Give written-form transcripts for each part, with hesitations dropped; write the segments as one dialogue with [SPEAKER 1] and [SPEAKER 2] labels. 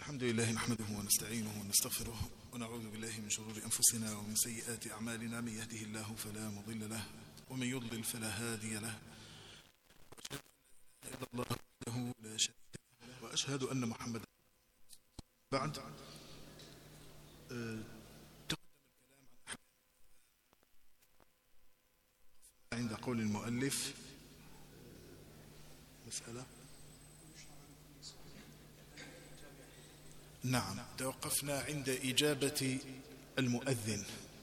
[SPEAKER 1] الحمد لله نحمده ونستعينه ونستغفره ونعوذ بالله من شرور أنفسنا ومن سيئات أعمالنا. من يهده الله فلا مضل له ومن يضلل فلا هادي له. إلا الله وحده لا شريك له وأشهد أن محمدا بعد. تقدم الكلام عند قول المؤلف مسألة. نعم، توقفنا عند إجابة المؤذن.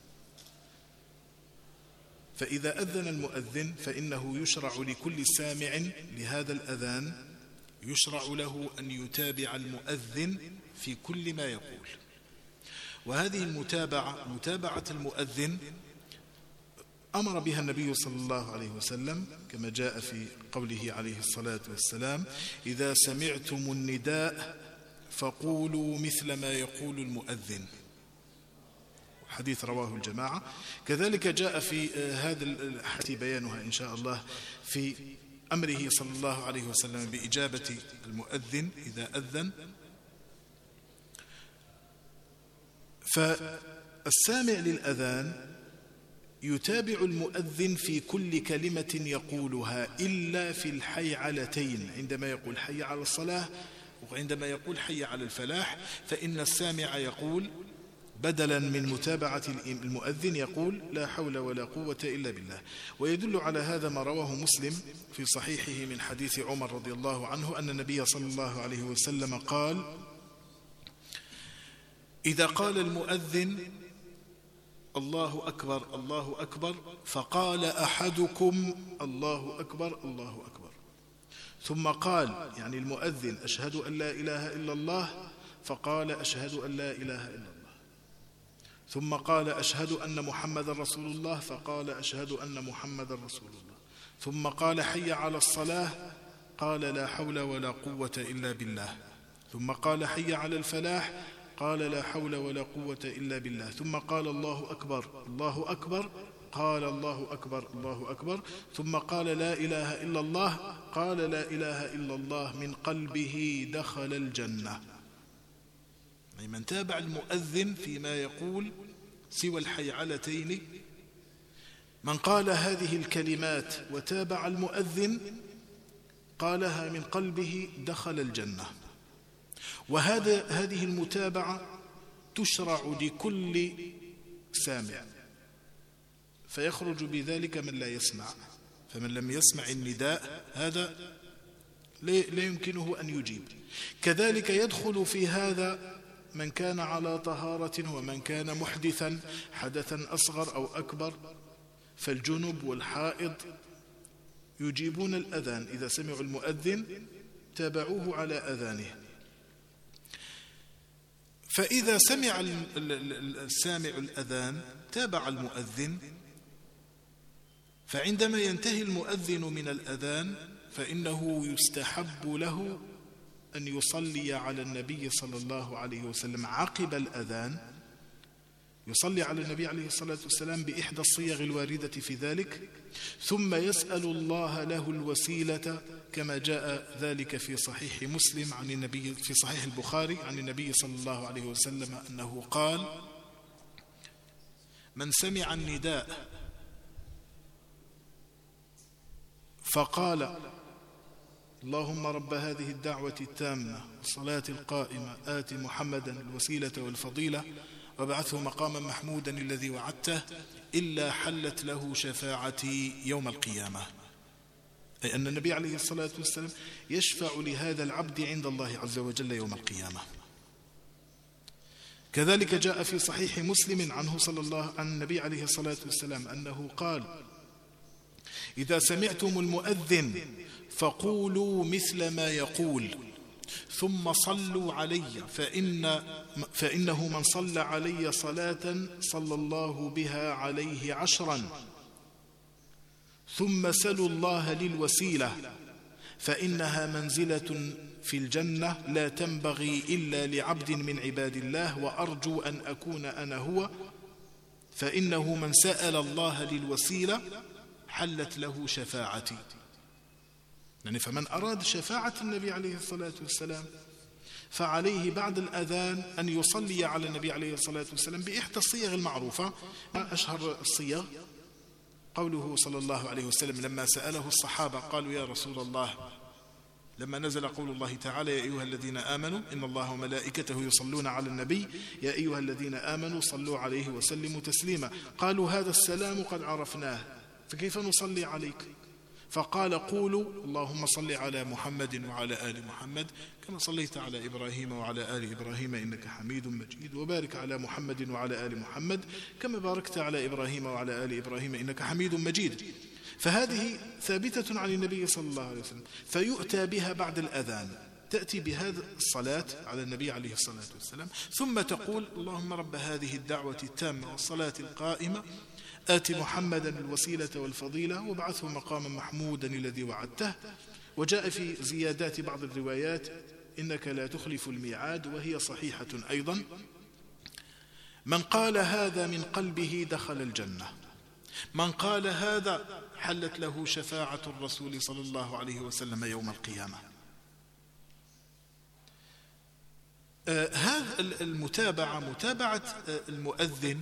[SPEAKER 1] فإذا أذن المؤذن فإنه يشرع لكل سامع لهذا الأذان، يشرع له أن يتابع المؤذن في كل ما يقول. وهذه المتابعة متابعة المؤذن أمر بها النبي صلى الله عليه وسلم كما جاء في قوله عليه الصلاة والسلام: إذا سمعتم النداء فقولوا مثل ما يقول المؤذن. حديث رواه الجماعة. كذلك جاء في هذا الحديث بيانها إن شاء الله في أمره صلى الله عليه وسلم بإجابة المؤذن إذا أذن. فالسامع للأذان يتابع المؤذن في كل كلمة يقولها إلا في الحيعلتين، عندما يقول حي على الصلاة وعندما يقول حي على الفلاح، فإن السامع يقول بدلا من متابعة المؤذن يقول لا حول ولا قوة إلا بالله. ويدل على هذا ما رواه مسلم في صحيحه من حديث عمر رضي الله عنه أن النبي صلى الله عليه وسلم قال: إذا قال المؤذن الله أكبر الله أكبر فقال أحدكم الله أكبر الله أكبر، ثم قال يعني المؤذن أشهد أن لا إله إلا الله، فقال أشهد أن لا إله إلا الله، ثم قال أشهد أن محمد رسول الله، فقال أشهد أن محمد رسول الله، ثم قال حي على الصلاة، قال لا حول ولا قوة إلا بالله، ثم قال حي على الفلاح، قال لا حول ولا قوة إلا بالله، ثم قال الله أكبر الله أكبر، قال الله أكبر الله أكبر، ثم قال لا إله إلا الله، قال لا إله إلا الله، من قلبه دخل الجنة. يعني من تابع المؤذن فيما يقول سوى الحيعلتين، من قال هذه الكلمات وتابع المؤذن قالها من قلبه دخل الجنة. هذه المتابعة تشرع لكل سامع، فيخرج بذلك من لا يسمع. فمن لم يسمع النداء هذا لا يمكنه أن يجيب. كذلك يدخل في هذا من كان على طهارة ومن كان محدثا حدثا أصغر أو أكبر، فالجنب والحائض يجيبون الأذان إذا سمعوا المؤذن تابعوه على أذانه. فإذا سمع السامع الأذان تابع المؤذن، فعندما ينتهي المؤذن من الأذان فإنه يستحب له أن يصلي على النبي صلى الله عليه وسلم عقب الأذان، يصلي على النبي عليه الصلاة والسلام بإحدى الصيغ الواردة في ذلك، ثم يسأل الله له الوسيلة كما جاء ذلك في صحيح مسلم عن النبي، في صحيح البخاري عن النبي صلى الله عليه وسلم أنه قال: من سمع النداء فقال اللهم رب هذه الدعوة التامة والصلاة القائمة آت محمدا الوسيلة والفضيلة وابعثه مقاما محمودا الذي وعدته إلا حلت له شفاعتي يوم القيامة. أي أن النبي عليه الصلاة والسلام يشفع لهذا العبد عند الله عز وجل يوم القيامة. كذلك جاء في صحيح مسلم عنه صلى الله عن النبي عليه الصلاة والسلام أنه قال: إذا سمعتم المؤذن فقولوا مثل ما يقول ثم صلوا علي فإنه من صلى علي صلاة صلى الله بها عليه 10، ثم سلوا الله للوسيلة فإنها منزلة في الجنة لا تنبغي إلا لعبد من عباد الله، وأرجو أن أكون أنا هو، فإنه من سأل الله للوسيلة حلت له شفاعتي. يعني فمن أراد شفاعة النبي عليه الصلاة والسلام فعليه بعد الأذان أن يصلي على النبي عليه الصلاة والسلام بإحدى الصيغ المعروفة. أشهر الصيغ قوله صلى الله عليه وسلم لما سأله الصحابة قالوا يا رسول الله، لما نزل قول الله تعالى يا أيها الذين آمنوا إن الله وملائكته يصلون على النبي يا أيها الذين آمنوا صلوا عليه وسلموا تسليما، قالوا هذا السلام قد عرفناه فكيف نصلي عليك؟ فقال قولوا اللهم صل على محمد وعلى آل محمد كما صليت على إبراهيم وعلى آل إبراهيم إنك حميد مجيد، وبارك على محمد وعلى آل محمد كما باركت على إبراهيم وعلى آل إبراهيم إنك حميد مجيد. فهذه ثابتة عن النبي صلى الله عليه وسلم، فيؤتى بها بعد الأذان، تأتي بهذا الصلاة على النبي عليه الصلاة والسلام، ثم تقول اللهم رب هذه الدعوة التامة والصلاة القائمة آت محمدا الوسيلة والفضيلة وابعثه مقاما محمودا الذي وعدته. وجاء في زيادات بعض الروايات إنك لا تخلف الميعاد، وهي صحيحة أيضا. من قال هذا من قلبه دخل الجنة، من قال هذا حلت له شفاعة الرسول صلى الله عليه وسلم يوم القيامة. هذا متابعة المؤذن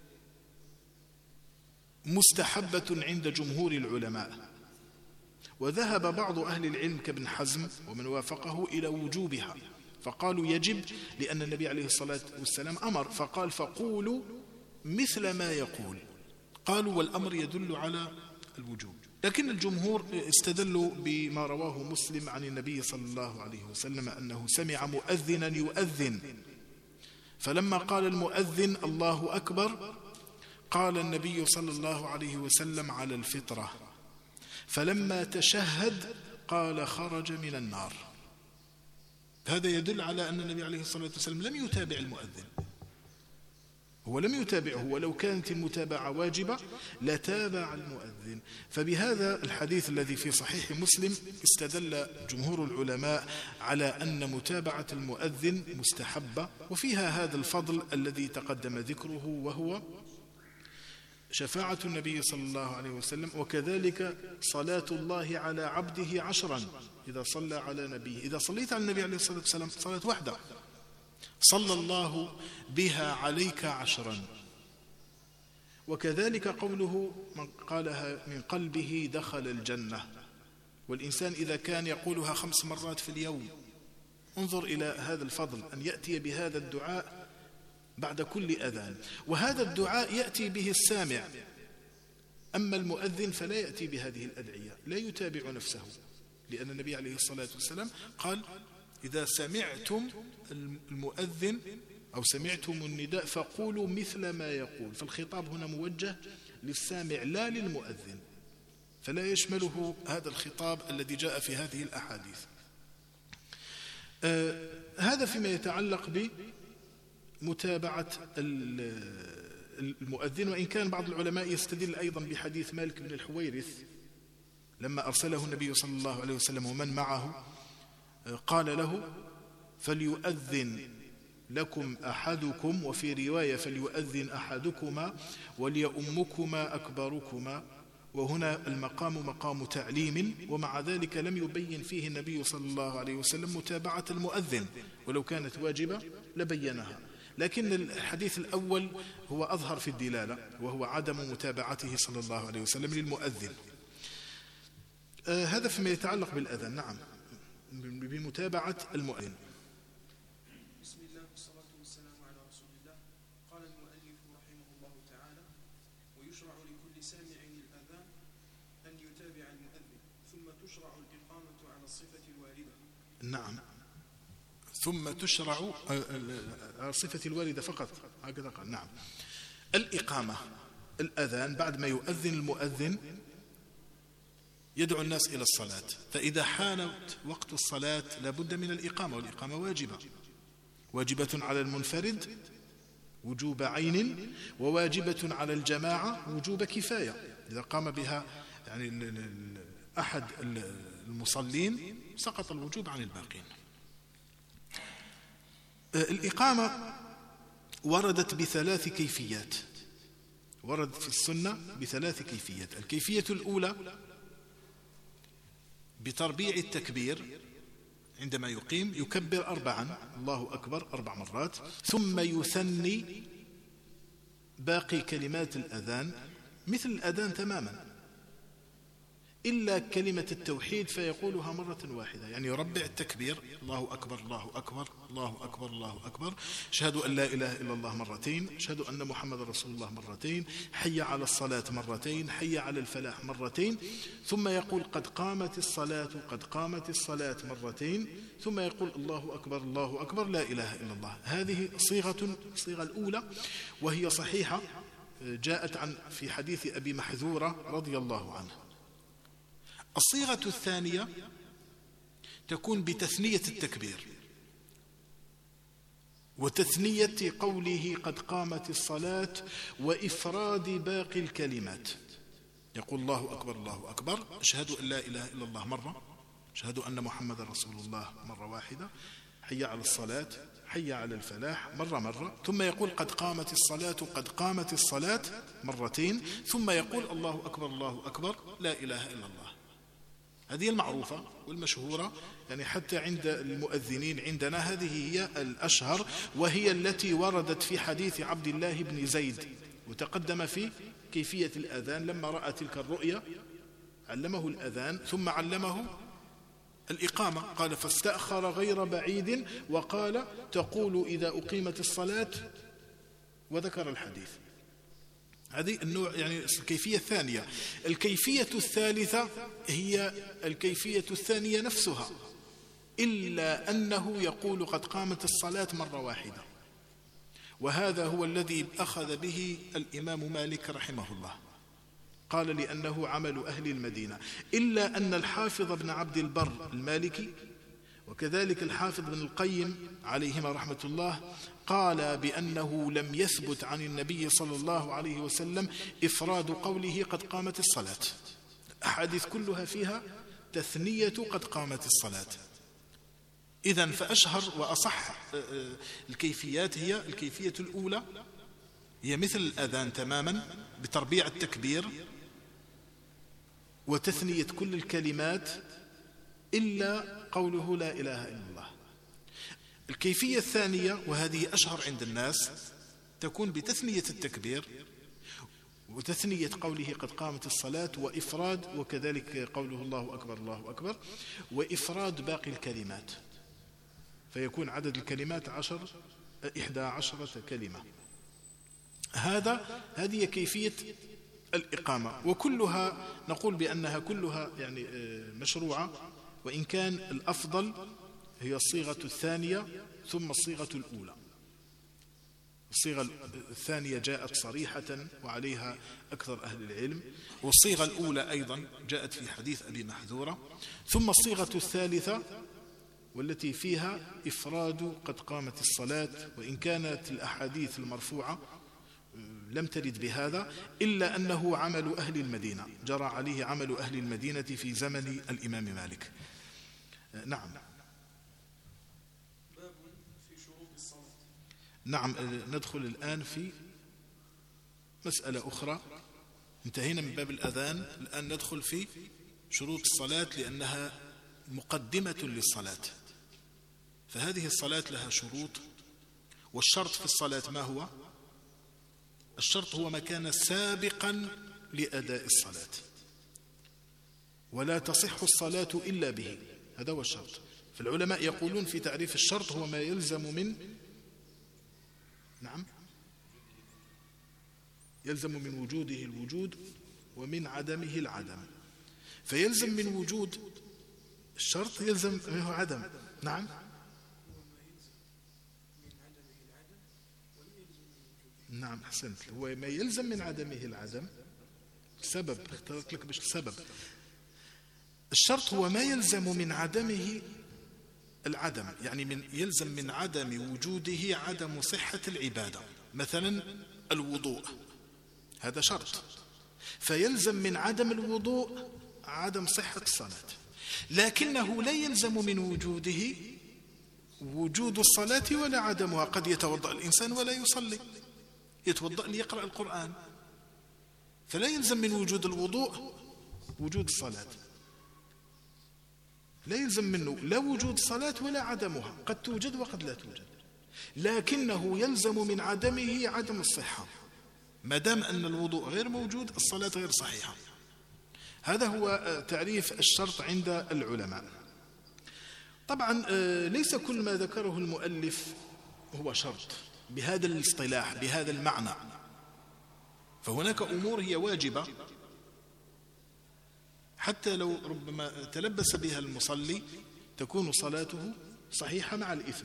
[SPEAKER 1] مستحبة عند جمهور العلماء، وذهب بعض أهل العلم كابن حزم ومن وافقه إلى وجوبها، فقالوا يجب لأن النبي عليه الصلاة والسلام أمر فقال فقولوا مثل ما يقول، قالوا والأمر يدل على الوجوب. لكن الجمهور استدلوا بما رواه مسلم عن النبي صلى الله عليه وسلم أنه سمع مؤذنا يؤذن، فلما قال المؤذن الله أكبر قال النبي صلى الله عليه وسلم على الفطرة، فلما تشهد قال خرج من النار. هذا يدل على أن النبي عليه الصلاة والسلام لم يتابع المؤذن، هو لم يتابعه، ولو كانت المتابعة واجبة لتابع المؤذن. فبهذا الحديث الذي في صحيح مسلم استدل جمهور العلماء على أن متابعة المؤذن مستحبة، وفيها هذا الفضل الذي تقدم ذكره وهو شفاعة النبي صلى الله عليه وسلم، وكذلك صلاة الله على عبده 10 إذا صلى على نبيه. إذا صليت على النبي عليه الصلاة والسلام صلاة واحدة صلى الله بها عليك 10. وكذلك قوله من قالها من قلبه دخل الجنة، والإنسان إذا كان يقولها 5 مرات في اليوم، انظر إلى هذا الفضل أن يأتي بهذا الدعاء بعد كل أذان، وهذا الدعاء يأتي به السامع، أما المؤذن فلا يأتي بهذه الأدعية، لا يتابع نفسه، لأن النبي عليه الصلاة والسلام قال إذا سمعتم المؤذن أو سمعتم النداء فقولوا مثل ما يقول، فالخطاب هنا موجه للسامع لا للمؤذن، فلا يشمله هذا الخطاب الذي جاء في هذه الأحاديث. هذا فيما يتعلق بمتابعة المؤذن، وإن كان بعض العلماء يستدل أيضا بحديث مالك بن الحويرث لما أرسله النبي صلى الله عليه وسلم ومن معه قال له فليؤذن لكم أحدكم، وفي رواية فليؤذن أحدكما وليؤمكما أكبركما، وهنا المقام مقام تعليم، ومع ذلك لم يبين فيه النبي صلى الله عليه وسلم متابعة المؤذن، ولو كانت واجبة لبينها، لكن الحديث الأول هو أظهر في الدلالة، وهو عدم متابعته صلى الله عليه وسلم للمؤذن. هذا فيما يتعلق بالأذان. نعم، بمتابعة المؤذن.
[SPEAKER 2] بسم الله والصلاة والسلام على رسول الله. قال المؤلف رحمه الله تعالى: ويشرع لكل سامع الأذان أن يتابع المؤذن، ثم تشرع الإقامة على الصفة الواردة.
[SPEAKER 1] نعم، ثم تشرع على الصفة الواردة فقط، هكذا قال. نعم، الإقامة، الأذان بعد ما يؤذن المؤذن يدعو الناس إلى الصلاة، فإذا حان وقت الصلاة لابد من الإقامة، والإقامة واجبة على المنفرد وجوب عين، وواجبة على الجماعة وجوب كفاية، إذا قام بها يعني أحد المصلين سقط الوجوب عن الباقين. الإقامة وردت ب3 كيفيات، ورد في السنة ب3 كيفيات. الكيفية الأولى بتربيع التكبير عندما يقيم يكبر 4 الله أكبر 4 مرات، ثم يثني باقي كلمات الأذان مثل الأذان تماما إلا كلمة التوحيد فيقولها مرة واحدة، يعني يربع التكبير الله أكبر الله أكبر الله أكبر الله أكبر، أشهد أن لا إله إلا الله مرتين، أشهد أن محمد رسول الله مرتين، حي على الصلاة مرتين، حي على الفلاح مرتين، ثم يقول قد قامت الصلاة قد قامت الصلاة مرتين، ثم يقول الله أكبر الله أكبر لا إله إلا الله. هذه الصيغة الأولى وهي صحيحة، جاءت في حديث أبي محذورة رضي الله عنه. الصيغة الثانية تكون بتثنية التكبير وتثنية قوله قد قامت الصلاة وإفراد باقي الكلمات، يقول الله أكبر الله أكبر، أشهد أن لا إله إلا الله مرة، أشهد أن محمد رسول الله مرة واحدة، حي على الصلاة حي على الفلاح مرة، ثم يقول قد قامت الصلاة قد قامت الصلاة مرتين، ثم يقول الله أكبر لا إله إلا الله. هذه المعروفة والمشهورة، يعني حتى عند المؤذنين عندنا هذه هي الأشهر، وهي التي وردت في حديث عبد الله بن زيد وتقدم في كيفية الأذان. لما رأى تلك الرؤيا علمه الأذان ثم علمه الإقامة، قال فاستأخر غير بعيد وقال تقول إذا أقيمت الصلاة، وذكر الحديث. هذه النوع يعني الكيفية الثانية. الكيفية الثالثة هي الكيفية الثانية نفسها، إلا أنه يقول قد قامت الصلاة مرة واحدة، وهذا هو الذي أخذ به الإمام مالك رحمه الله، قال لأنه عمل أهل المدينة. إلا أن الحافظ بن عبد البر المالكي وكذلك الحافظ بن القيم عليهما رحمة الله قال بأنه لم يثبت عن النبي صلى الله عليه وسلم إفراد قوله قد قامت الصلاة. الأحاديث كلها فيها تثنية قد قامت الصلاة. إذن فأشهر وأصح الكيفيات هي الكيفية الأولى، هي مثل الأذان تماما بتربيع التكبير وتثنية كل الكلمات إلا قوله لا إله إلا الله. الكيفية الثانية وهذه أشهر عند الناس تكون بتثنية التكبير وتثنية قوله قد قامت الصلاة وإفراد، وكذلك قوله الله أكبر وإفراد باقي الكلمات، فيكون عدد الكلمات 11 كلمة. هذه كيفية الإقامة، وكلها نقول بأنها كلها يعني مشروعة، وإن كان الأفضل هي الصيغة الثانية ثم الصيغة الأولى. الصيغة الثانية جاءت صريحة وعليها أكثر أهل العلم، والصيغة الأولى أيضا جاءت في حديث أبي محذورة، ثم الصيغة الثالثة والتي فيها إفراد قد قامت الصلاة، وإن كانت الأحاديث المرفوعة لم ترد بهذا، إلا أنه عمل أهل المدينة، جرى عليه عمل أهل المدينة في زمن الإمام مالك. نعم.
[SPEAKER 2] باب في شروط الصلاة.
[SPEAKER 1] نعم، ندخل الآن في مسألة أخرى. انتهينا من باب الأذان، الآن ندخل في شروط الصلاة لأنها مقدمة للصلاة. فهذه الصلاة لها شروط، والشرط في الصلاة ما هو؟ الشرط هو ما كان سابقا لأداء الصلاة، ولا تصح الصلاة إلا به، هذا هو الشرط. فالعلماء يقولون في تعريف الشرط هو ما يلزم من يلزم من وجوده الوجود ومن عدمه العدم. فيلزم من وجود الشرط يلزم منه عدم. نعم. نعم أحسنت، هو ما يلزم من عدمه العدم. السبب اخترت لك باش السبب. الشرط هو ما يلزم من عدمه العدم، يعني يلزم من عدم وجوده عدم صحة العبادة. مثلا الوضوء هذا شرط، فيلزم من عدم الوضوء عدم صحة الصلاة، لكنه لا يلزم من وجوده وجود الصلاة ولا عدمها. قد يتوضأ الإنسان ولا يصلي، يتوضأ ليقرأ القرآن، فلا يلزم من وجود الوضوء وجود الصلاة. لا يلزم منه لا وجود صلاة ولا عدمها، قد توجد وقد لا توجد، لكنه يلزم من عدمه عدم الصحة. ما دام أن الوضوء غير موجود الصلاة غير صحيحة. هذا هو تعريف الشرط عند العلماء. طبعا ليس كل ما ذكره المؤلف هو شرط بهذا الاصطلاح بهذا المعنى، فهناك أمور هي واجبة حتى لو ربما تلبس بها المصلي تكون صلاته صحيحة مع الإثم،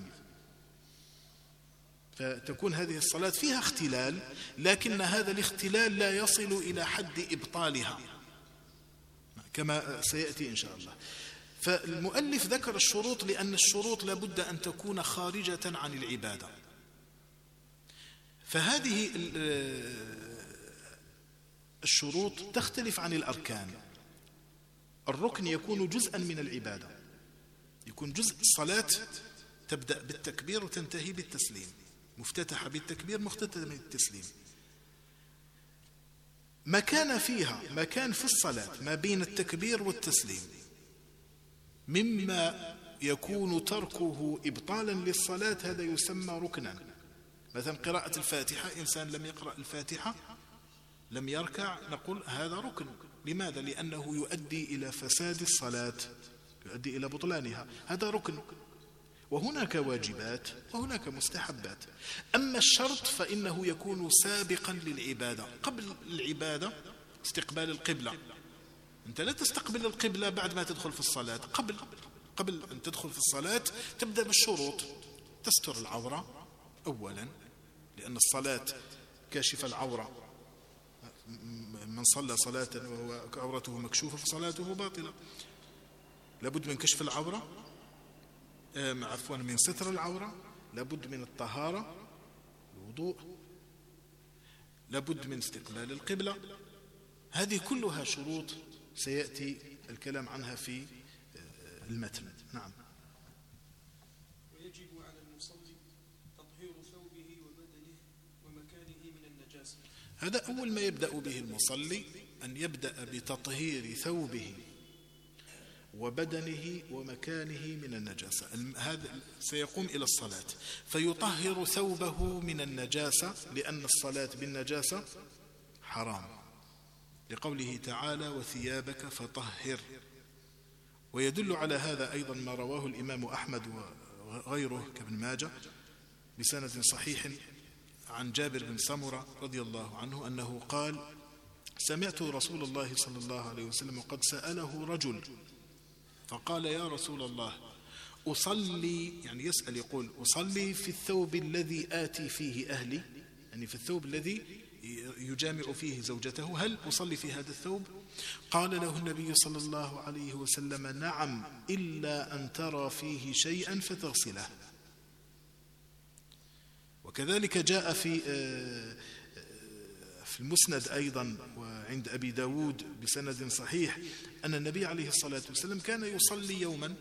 [SPEAKER 1] فتكون هذه الصلاة فيها اختلال، لكن هذا الاختلال لا يصل إلى حد إبطالها كما سيأتي إن شاء الله. فالمؤلف ذكر الشروط لأن الشروط لابد أن تكون خارجة عن العبادة. فهذه الشروط تختلف عن الأركان. الركن يكون جزءا من العبادة، يكون جزء الصلاة تبدأ بالتكبير وتنتهي بالتسليم، مفتتحة بالتكبير مختتمة بالتسليم. ما كان فيها ما كان في الصلاة ما بين التكبير والتسليم مما يكون تركه إبطالا للصلاة هذا يسمى ركنا. مثلا قراءة الفاتحة، إنسان لم يقرأ الفاتحة لم يركع، نقول هذا ركن. لماذا؟ لأنه يؤدي إلى فساد الصلاة، يؤدي إلى بطلانها، هذا ركن. وهناك واجبات وهناك مستحبات. أما الشرط فإنه يكون سابقا للعبادة، قبل العبادة استقبال القبلة. أنت لا تستقبل القبلة بعد ما تدخل في الصلاة، قبل أن تدخل في الصلاة تبدأ بالشروط. تستر العورة أولا، لأن الصلاة كاشف العورة، من صلى صلاة وهو عورته مكشوفة فصلاته باطلة. لابد من كشف العورة، عفوا من ستر العورة، لابد من الطهارة الوضوء، لابد من استقبال القبلة. هذه كلها شروط سيأتي الكلام عنها في المتن. نعم.
[SPEAKER 2] ويجب على المصلي تطهير ثوبه وبدنه ومكانه من النجاسة.
[SPEAKER 1] هذا أول ما يبدأ به المصلي، أن يبدأ بتطهير ثوبه وبدنه ومكانه من النجاسة. هذا سيقوم إلى الصلاة فيطهر ثوبه من النجاسة، لأن الصلاة بالنجاسة حرام، لقوله تعالى وثيابك فطهر. ويدل على هذا أيضا ما رواه الإمام أحمد وغيره كابن ماجه بسند صحيح عن جابر بن سمرة رضي الله عنه أنه قال سمعت رسول الله صلى الله عليه وسلم قد سأله رجل فقال يا رسول الله أصلي، يعني يسأل يقول أصلي في الثوب الذي آتي فيه أهلي، يعني في الثوب الذي يجامع فيه زوجته، هل أصلي في هذا الثوب؟ قال له النبي صلى الله عليه وسلم نعم إلا أن ترى فيه شيئا فتغسله. وكذلك جاء في المسند أيضا وعند أبي داود بسند صحيح أن النبي عليه الصلاة والسلام كان يصلي يوما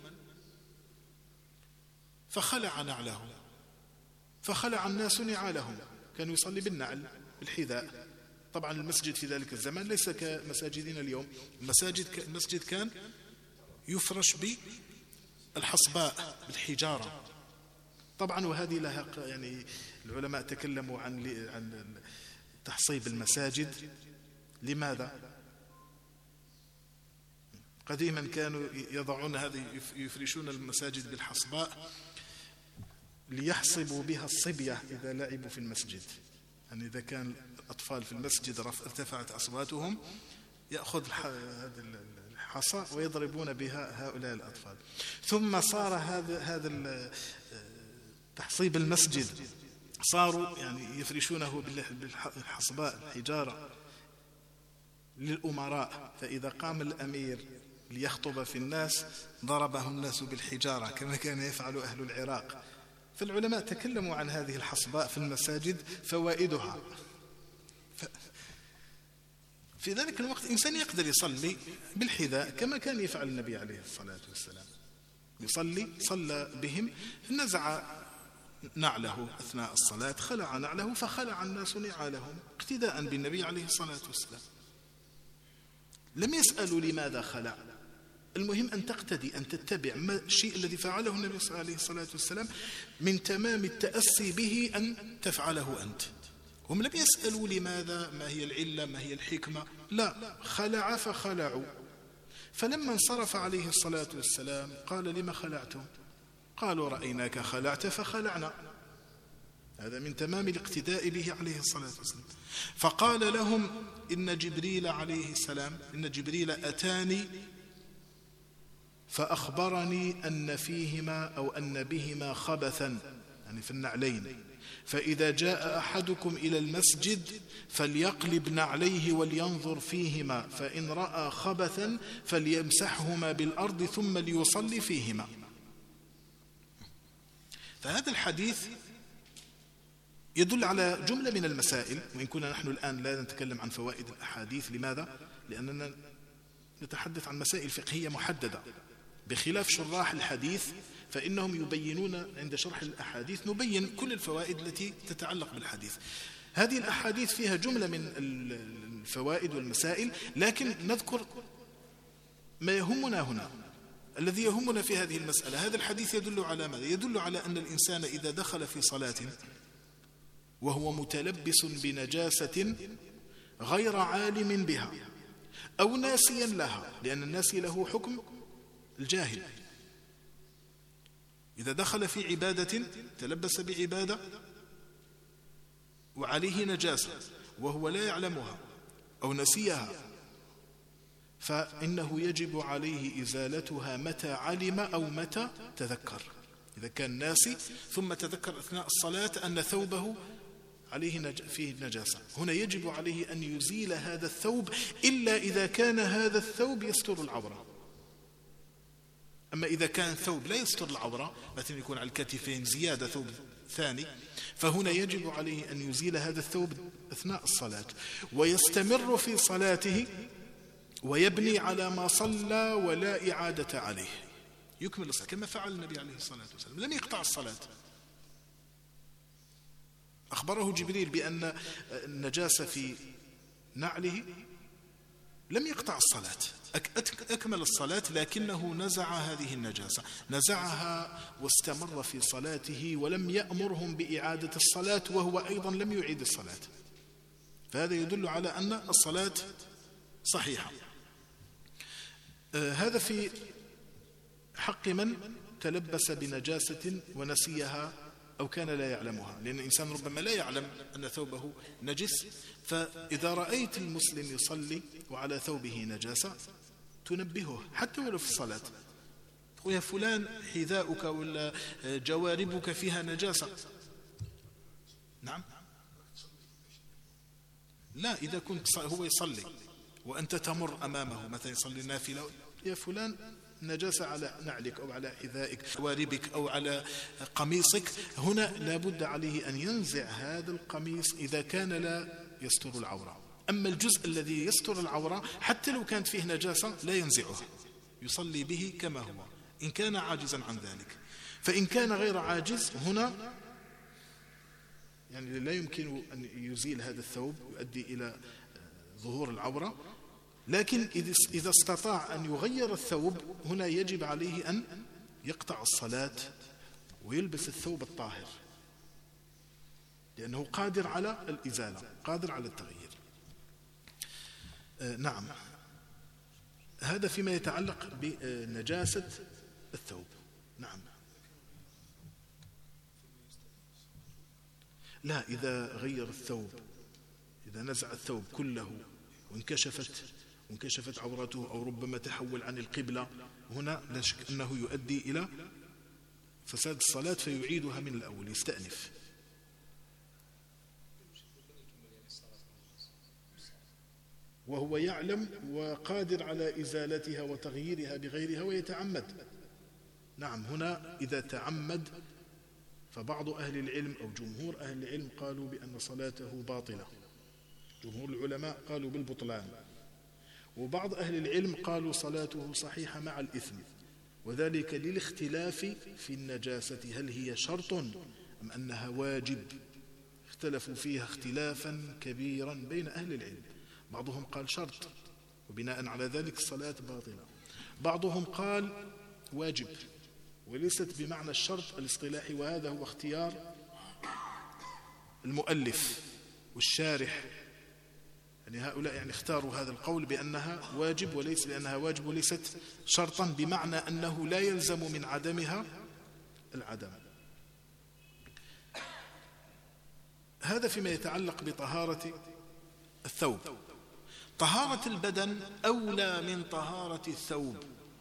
[SPEAKER 1] فخلع نعله، فخلع الناس نعالهم، كان يصلي بالنعل بالحذاء. طبعا المسجد في ذلك الزمان ليس كمساجدنا اليوم، المسجد كان يفرش بالحصباء بالحجارة طبعا. وهذه لها يعني العلماء تكلموا عن تحصيب المساجد. لماذا؟ قديما كانوا يضعون هذه يفرشون المساجد بالحصباء ليحصبوا بها الصبية إذا لعبوا في المسجد، يعني إذا كان الأطفال في المسجد ارتفعت أصواتهم يأخذ هذا الحصى ويضربون بها هؤلاء الأطفال. ثم صار هذا تحصيب المسجد صاروا يعني يفرشونه بالحصباء الحجارة للأمراء، فإذا قام الأمير ليخطب في الناس ضربه الناس بالحجارة كما كان يفعل أهل العراق. فالعلماء تكلموا عن هذه الحصباء في المساجد فوائدها. في ذلك الوقت إنسان يقدر يصلي بالحذاء كما كان يفعل النبي عليه الصلاة والسلام، صلى بهم، نزع نعله أثناء الصلاة، خلع نعله فخلع الناس نعالهم اقتداء بالنبي عليه الصلاة والسلام. لم يسألوا لماذا خلع، المهم أن تقتدي، أن تتبع ما الشيء الذي فعله النبي عليه الصلاة والسلام. من تمام التأسي به أن تفعله أنت. هم لم يسألوا لماذا، ما هي العلة، ما هي الحكمة، لا، خلع فخلعوا. فلما انصرف عليه الصلاة والسلام قال: لما خلعتم؟ قالوا: رأيناك خلعت فخلعنا. هذا من تمام الاقتداء به عليه الصلاة والسلام. فقال لهم: إن جبريل عليه السلام، إن جبريل أتاني فأخبرني أن فيهما أو أن بهما خبثا، يعني في النعلين، فإذا جاء أحدكم إلى المسجد فليقلب نعليه ولينظر فيهما، فإن رأى خبثا فليمسحهما بالأرض ثم ليصلي فيهما. فهذا الحديث يدل على جملة من المسائل، وإن كنا نحن الآن لا نتكلم عن فوائد الأحاديث. لماذا؟ لأننا نتحدث عن مسائل فقهية محددة، بخلاف شراح الحديث فإنهم يبينون عند شرح الأحاديث، نبين كل الفوائد التي تتعلق بالحديث. هذه الأحاديث فيها جملة من الفوائد والمسائل، لكن نذكر ما يهمنا هنا. الذي يهمنا في هذه المسألة، هذا الحديث يدل على ماذا؟ يدل على أن الإنسان إذا دخل في صلاة وهو متلبس بنجاسة غير عالم بها أو ناسيا لها، لأن الناسي له حكم الجاهل. إذا دخل في عبادة، تلبس بعبادة وعليه نجاسة وهو لا يعلمها أو نسيها، فإنه يجب عليه إزالتها متى علم أو متى تذكر. إذا كان ناسي ثم تذكر أثناء الصلاة أن ثوبه عليه فيه نجاسة، هنا يجب عليه أن يزيل هذا الثوب، إلا إذا كان هذا الثوب يستر العورة. أما إذا كان ثوب لا يستر العورة، مثلا يكون على الكتفين زيادة ثوب ثاني، فهنا يجب عليه أن يزيل هذا الثوب أثناء الصلاة، ويستمر في صلاته ويبني على ما صلى ولا إعادة عليه، يكمل الصلاة كما فعل النبي عليه الصلاة والسلام، لم يقطع الصلاة. أخبره جبريل بأن النجاسة في نعله، لم يقطع الصلاة، أكمل الصلاة، لكنه نزع هذه النجاسة، نزعها واستمر في صلاته ولم يأمرهم بإعادة الصلاة، وهو أيضا لم يعيد الصلاة. فهذا يدل على أن الصلاة صحيحة. هذا في حق من تلبس بنجاسة ونسيها أو كان لا يعلمها، لأن الإنسان ربما لا يعلم أن ثوبه نجس. فإذا رأيت المسلم يصلي وعلى ثوبه نجاسة تنبهه حتى ولو في الصلاة، تقول: يا فلان حذاؤك ولا جواربك فيها نجاسة. نعم، لا، إذا كنت هو يصلي وأنت تمر أمامه، مثلا يصلي النافلة: يا فلان نجاسة على نعلك أو على حذائك جواربك أو على قميصك، هنا لابد عليه أن ينزع هذا القميص إذا كان لا يستر العورة. أما الجزء الذي يستر العورة حتى لو كانت فيه نجاسة لا ينزعه، يصلي به كما هو إن كان عاجزا عن ذلك. فإن كان غير عاجز، هنا يعني لا يمكن أن يزيل هذا الثوب يؤدي إلى ظهور العورة، لكن إذا استطاع أن يغير الثوب، هنا يجب عليه أن يقطع الصلاة ويلبس الثوب الطاهر، لأنه قادر على الإزالة، قادر على التغيير. نعم، هذا فيما يتعلق بنجاسة الثوب. نعم، لا، إذا غير الثوب، إذا نزع الثوب كله وانكشفت عورته أو ربما تحول عن القبلة، هنا لا شك أنه يؤدي إلى فساد الصلاة، فيعيدها من الأول، يستأنف. وهو يعلم وقادر على إزالتها وتغييرها بغيرها ويتعمد. نعم، هنا إذا تعمد فبعض أهل العلم أو جمهور أهل العلم قالوا بأن صلاته باطلة، جمهور العلماء قالوا بالبطلان، وبعض أهل العلم قالوا صلاته صحيحة مع الإثم، وذلك للاختلاف في النجاسة، هل هي شرط أم أنها واجب؟ اختلفوا فيها اختلافا كبيرا بين أهل العلم، بعضهم قال شرط وبناء على ذلك الصلاة باطلة، بعضهم قال واجب وليست بمعنى الشرط الاصطلاحي، وهذا هو اختيار المؤلف والشارح، يعني هؤلاء يعني اختاروا هذا القول بأنها واجب وليس لأنها واجب وليست شرطا، بمعنى أنه لا يلزم من عدمها العدم. هذا فيما يتعلق بطهارة الثوب. طهارة البدن أولى من طهارة الثوب.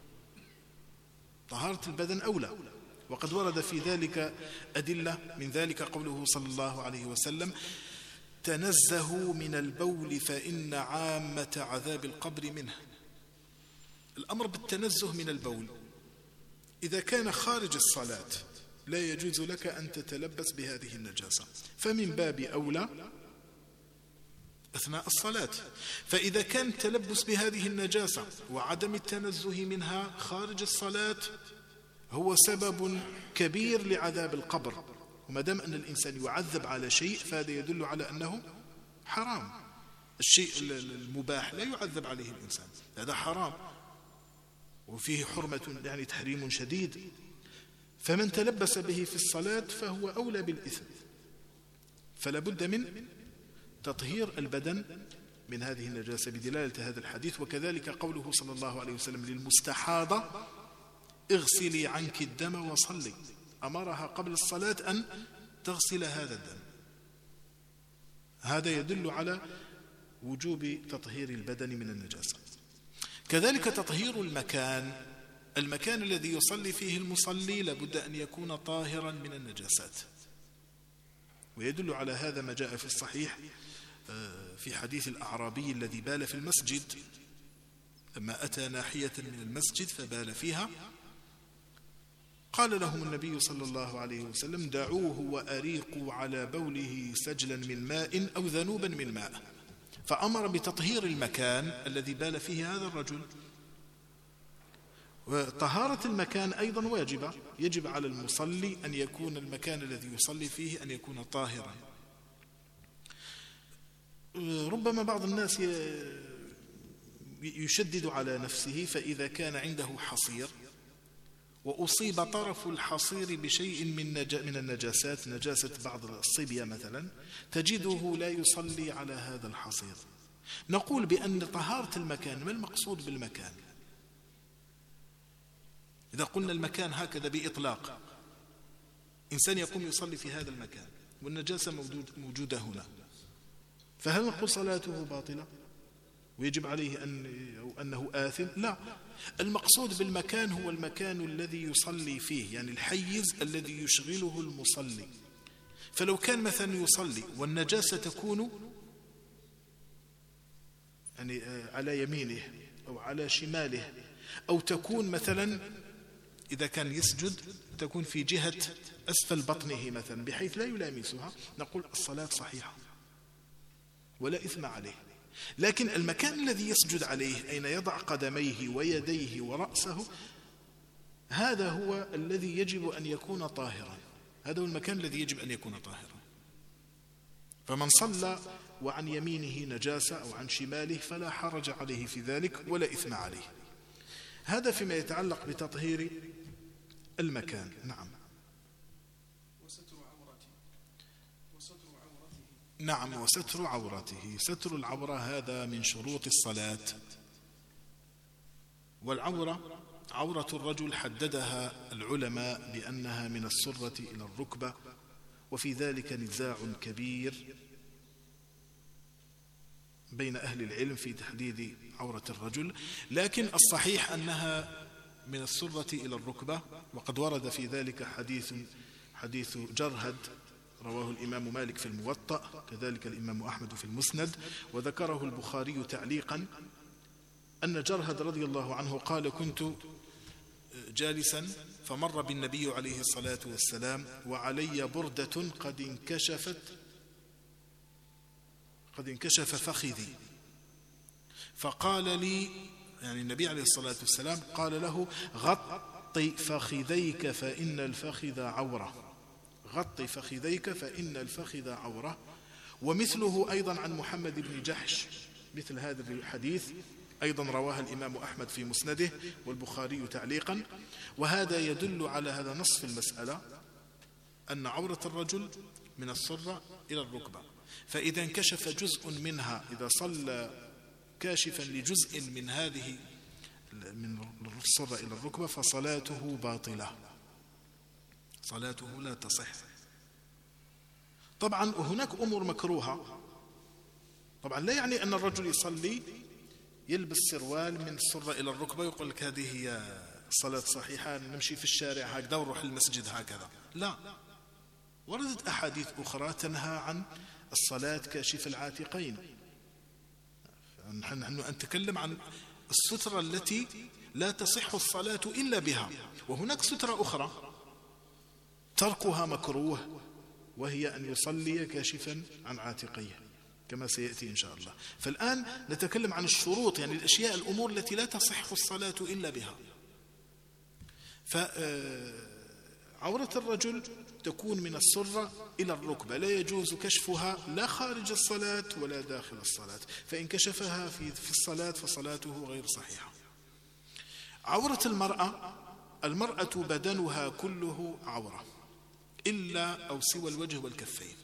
[SPEAKER 1] طهارة البدن أولى، وقد ورد في ذلك أدلة، من ذلك قوله صلى الله عليه وسلم: تنزهوا من البول فإن عامة عذاب القبر منه. الأمر بالتنزه من البول إذا كان خارج الصلاة لا يجوز لك أن تتلبس بهذه النجاسة، فمن باب أولى أثناء الصلاة. فإذا كان التلبس بهذه النجاسة وعدم التنزه منها خارج الصلاة هو سبب كبير لعذاب القبر، وما دام أن الإنسان يعذب على شيء فهذا يدل على أنه حرام. الشيء المباح لا يعذب عليه الإنسان، هذا حرام وفيه حرمة، يعني تحريم شديد. فمن تلبس به في الصلاة فهو أولى بالإثم، فلا بد من تطهير البدن من هذه النجاسة بدلالة هذا الحديث. وكذلك قوله صلى الله عليه وسلم للمستحاضة: اغسلي عنك الدم وصلي، أمرها قبل الصلاة أن تغسل هذا الدم. هذا يدل على وجوب تطهير البدن من النجاسة. كذلك تطهير المكان الذي يصلي فيه المصلي لابد أن يكون طاهرا من النجاسات، ويدل على هذا ما جاء في الصحيح في حديث الأعرابي الذي بال في المسجد، لما أتى ناحية من المسجد فبال فيها، قال لهم النبي صلى الله عليه وسلم: دعوه وأريقوا على بوله سجلا من ماء أو ذنوبا من ماء. فأمر بتطهير المكان الذي بال فيه هذا الرجل. وطهارة المكان أيضا واجبة، يجب على المصلي أن يكون المكان الذي يصلي فيه أن يكون طاهرا. ربما بعض الناس يشدد على نفسه، فإذا كان عنده حصير وأصيب طرف الحصير بشيء من النجاسات، نجاسة بعض الصبية مثلا، تجده لا يصلي على هذا الحصير. نقول بأن طهارة المكان، ما المقصود بالمكان؟ إذا قلنا المكان هكذا بإطلاق، إنسان يقوم يصلي في هذا المكان والنجاسة موجودة هنا، فهل نقول صلاته باطلة ويجب عليه أنه آثم؟ لا، المقصود بالمكان هو المكان الذي يصلي فيه، يعني الحيز الذي يشغله المصلي. فلو كان مثلا يصلي والنجاسة تكون يعني على يمينه أو على شماله، أو تكون مثلا إذا كان يسجد تكون في جهة أسفل بطنه مثلا بحيث لا يلامسها، نقول الصلاة صحيحة ولا إثم عليه. لكن المكان الذي يسجد عليه، أين يضع قدميه ويديه ورأسه، هذا هو الذي يجب أن يكون طاهرا، هذا هو المكان الذي يجب أن يكون طاهرا. فمن صلى وعن يمينه نجاسة أو عن شماله فلا حرج عليه في ذلك ولا إثم عليه. هذا فيما يتعلق بتطهير المكان. نعم. نعم، وستر عورته. ستر العورة هذا من شروط الصلاة. والعورة عورة الرجل حددها العلماء بأنها من السرة إلى الركبة، وفي ذلك نزاع كبير بين أهل العلم في تحديد عورة الرجل، لكن الصحيح أنها من السرة إلى الركبة. وقد ورد في ذلك حديث جرهد رواه الإمام مالك في الموطأ، كذلك الإمام أحمد في المسند، وذكره البخاري تعليقا أن جرهد رضي الله عنه قال: كنت جالسا فمر بالنبي عليه الصلاة والسلام وعلي بردة قد انكشف فخذي، فقال لي، يعني النبي عليه الصلاة والسلام قال له: غطي فخذيك فإن الفخذ عورة، غطي فخذيك فإن الفخذ عورة. ومثله أيضا عن محمد بن جحش مثل هذا الحديث أيضا رواها الإمام أحمد في مسنده والبخاري تعليقا. وهذا يدل على هذا نص في المسألة أن عورة الرجل من السرة إلى الركبة، فإذا انكشف جزء منها، إذا صلى كاشفا لجزء من هذه من السرة إلى الركبة فصلاته باطلة، صلاته لا تصح. طبعا هناك أمور مكروهة، طبعا لا يعني أن الرجل يصلي يلبس سروال من السرة إلى الركبة يقول لك هذه هي الصلاة صحيحة، نمشي في الشارع هكذا ونروح المسجد هكذا، لا. وردت أحاديث أخرى تنهى عن الصلاة كاشف العاتقين. نحن نتكلم عن السترة التي لا تصح الصلاة إلا بها، وهناك سترة أخرى تركها مكروه، وهي أن يصلي كاشفا عن عاتقيه كما سيأتي إن شاء الله. فالآن نتكلم عن الشروط، يعني الأشياء الأمور التي لا تصح الصلاة إلا بها. فعورة الرجل تكون من السرة إلى الركبة، لا يجوز كشفها لا خارج الصلاة ولا داخل الصلاة، فإن كشفها في الصلاة فصلاته غير صحيحة. عورة المرأة بدنها كله عورة إلا أو سوى الوجه والكفين،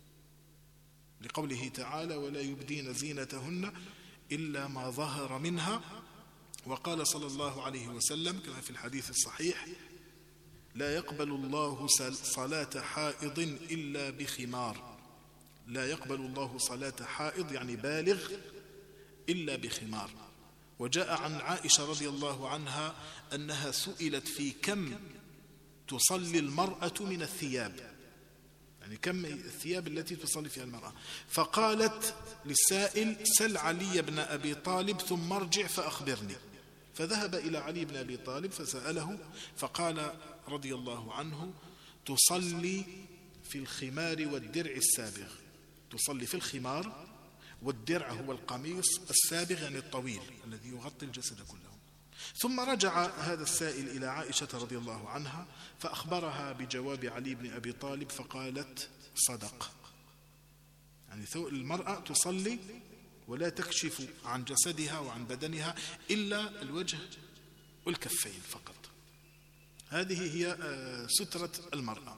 [SPEAKER 1] لقوله تعالى ولا يبدين زينتهن إلا ما ظهر منها. وقال صلى الله عليه وسلم كما في الحديث الصحيح لا يقبل الله صلاة حائض إلا بخمار، لا يقبل الله صلاة حائض يعني بالغ إلا بخمار. وجاء عن عائشة رضي الله عنها أنها سئلت في كم تصلي المرأة من الثياب، يعني كم الثياب التي تصلي فيها المرأة، فقالت للسائل سل علي بن أبي طالب ثم ارجع فأخبرني. فذهب إلى علي بن أبي طالب فسأله فقال رضي الله عنه تصلي في الخمار والدرع السابغ، تصلي في الخمار، والدرع هو القميص السابغ يعني الطويل الذي يغطي الجسد كله. ثم رجع هذا السائل إلى عائشة رضي الله عنها فأخبرها بجواب علي بن أبي طالب فقالت صدق، يعني المرأة تصلي ولا تكشف عن جسدها وعن بدنها إلا الوجه والكفين فقط. هذه هي سترة المرأة.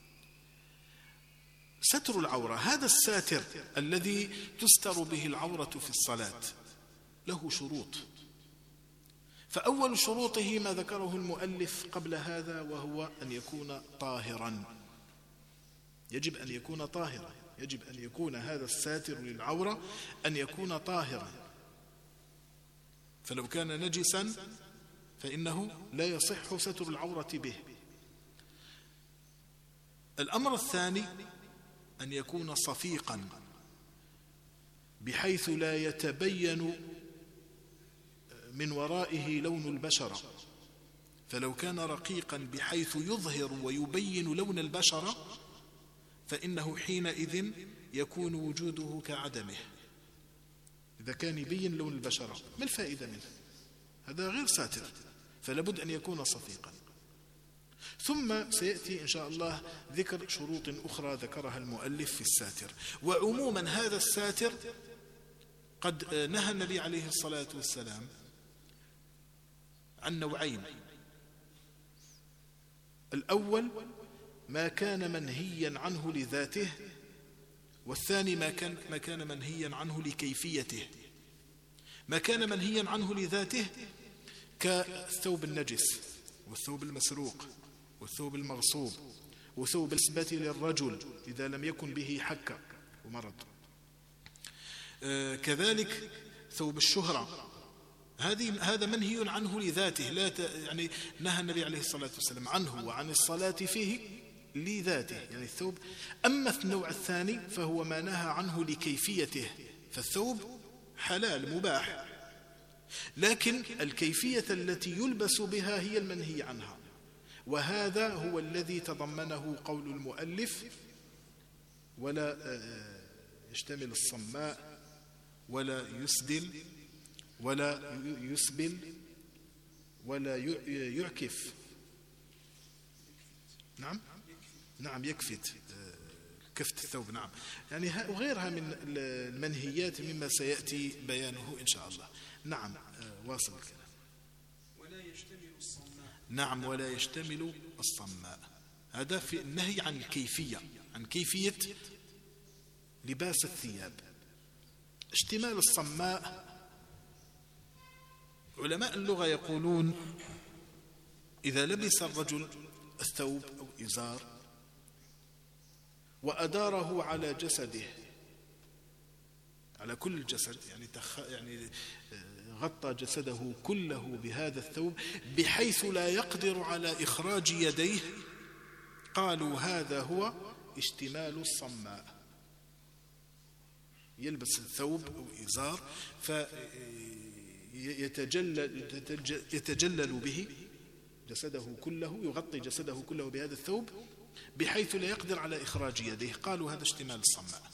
[SPEAKER 1] ستر العورة، هذا الساتر الذي تستر به العورة في الصلاة له شروط، فأول شروطه ما ذكره المؤلف قبل هذا وهو أن يكون طاهرا، يجب أن يكون طاهرا، يجب أن يكون هذا الساتر للعورة أن يكون طاهرا، فلو كان نجسا فإنه لا يصح ستر العورة به. الأمر الثاني أن يكون صفيقا بحيث لا يتبين من ورائه لون البشرة، فلو كان رقيقا بحيث يظهر ويبين لون البشرة فإنه حينئذ يكون وجوده كعدمه. إذا كان يبين لون البشرة ما الفائدة منه؟ هذا غير ساتر، فلابد أن يكون صفيقا. ثم سيأتي إن شاء الله ذكر شروط أخرى ذكرها المؤلف في الساتر. وعموما هذا الساتر قد نهى النبي عليه الصلاة والسلام عن نوعين: الأول ما كان منهيا عنه لذاته، والثاني ما كان منهيا عنه لكيفيته. ما كان منهيا عنه لذاته كالثوب النجس والثوب المسروق والثوب المغصوب وثوب النسبة للرجل إذا لم يكن به حكة ومرض، كذلك ثوب الشهرة، هذا منهي عنه لذاته، يعني نهى النبي عليه الصلاة والسلام عنه وعن الصلاة فيه لذاته يعني الثوب. أما النوع الثاني فهو ما نهى عنه لكيفيته، فالثوب حلال مباح، لكن الكيفية التي يلبس بها هي المنهي عنها، وهذا هو الذي تضمنه قول المؤلف ولا يشتمل الصماء ولا يسدل ولا يسبل ولا يعكف. نعم يكفت، كفت الثوب، نعم، يعني وغيرها من المنهيات مما سيأتي بيانه إن شاء الله. نعم. واصل الكلام.
[SPEAKER 2] ولا يشتمل الصماء.
[SPEAKER 1] نعم، ولا يشتمل الصماء. هذا في النهي عن الكيفية، عن كيفية لباس الثياب. اشتمال الصماء، علماء اللغة يقولون إذا لبس الرجل الثوب أو إزار وأداره على جسده، على كل الجسد، يعني غطى جسده كله بهذا الثوب بحيث لا يقدر على إخراج يديه، قالوا هذا هو اشتمال الصماء. يلبس الثوب أو إزار فيتجلل به جسده كله، يغطي جسده كله بهذا الثوب بحيث لا يقدر على إخراج يديه، قالوا هذا اشتمال الصماء.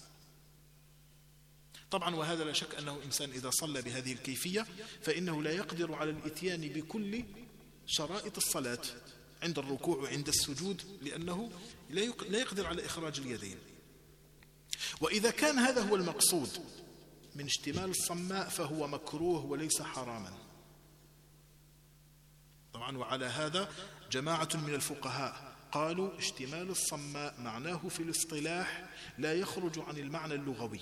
[SPEAKER 1] طبعا وهذا لا شك أنه إنسان إذا صلى بهذه الكيفية فإنه لا يقدر على الإتيان بكل شرائط الصلاة عند الركوع وعند السجود، لأنه لا يقدر على إخراج اليدين. وإذا كان هذا هو المقصود من اشتمال الصماء فهو مكروه وليس حراما. طبعا وعلى هذا جماعة من الفقهاء قالوا اشتمال الصماء معناه في الاصطلاح لا يخرج عن المعنى اللغوي،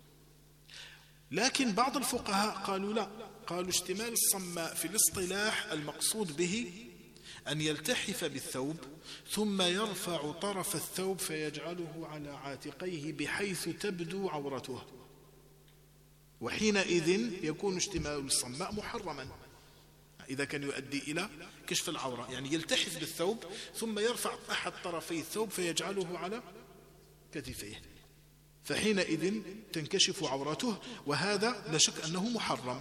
[SPEAKER 1] لكن بعض الفقهاء قالوا لا، قالوا اشتمال الصماء في الاصطلاح المقصود به أن يلتحف بالثوب ثم يرفع طرف الثوب فيجعله على عاتقيه بحيث تبدو عورته، وحينئذ يكون اشتمال الصماء محرما إذا كان يؤدي إلى كشف العورة، يعني يلتحف بالثوب ثم يرفع أحد طرفي الثوب فيجعله على كتفيه، فحينئذ تنكشف عورته، وهذا لا شك أنه محرم.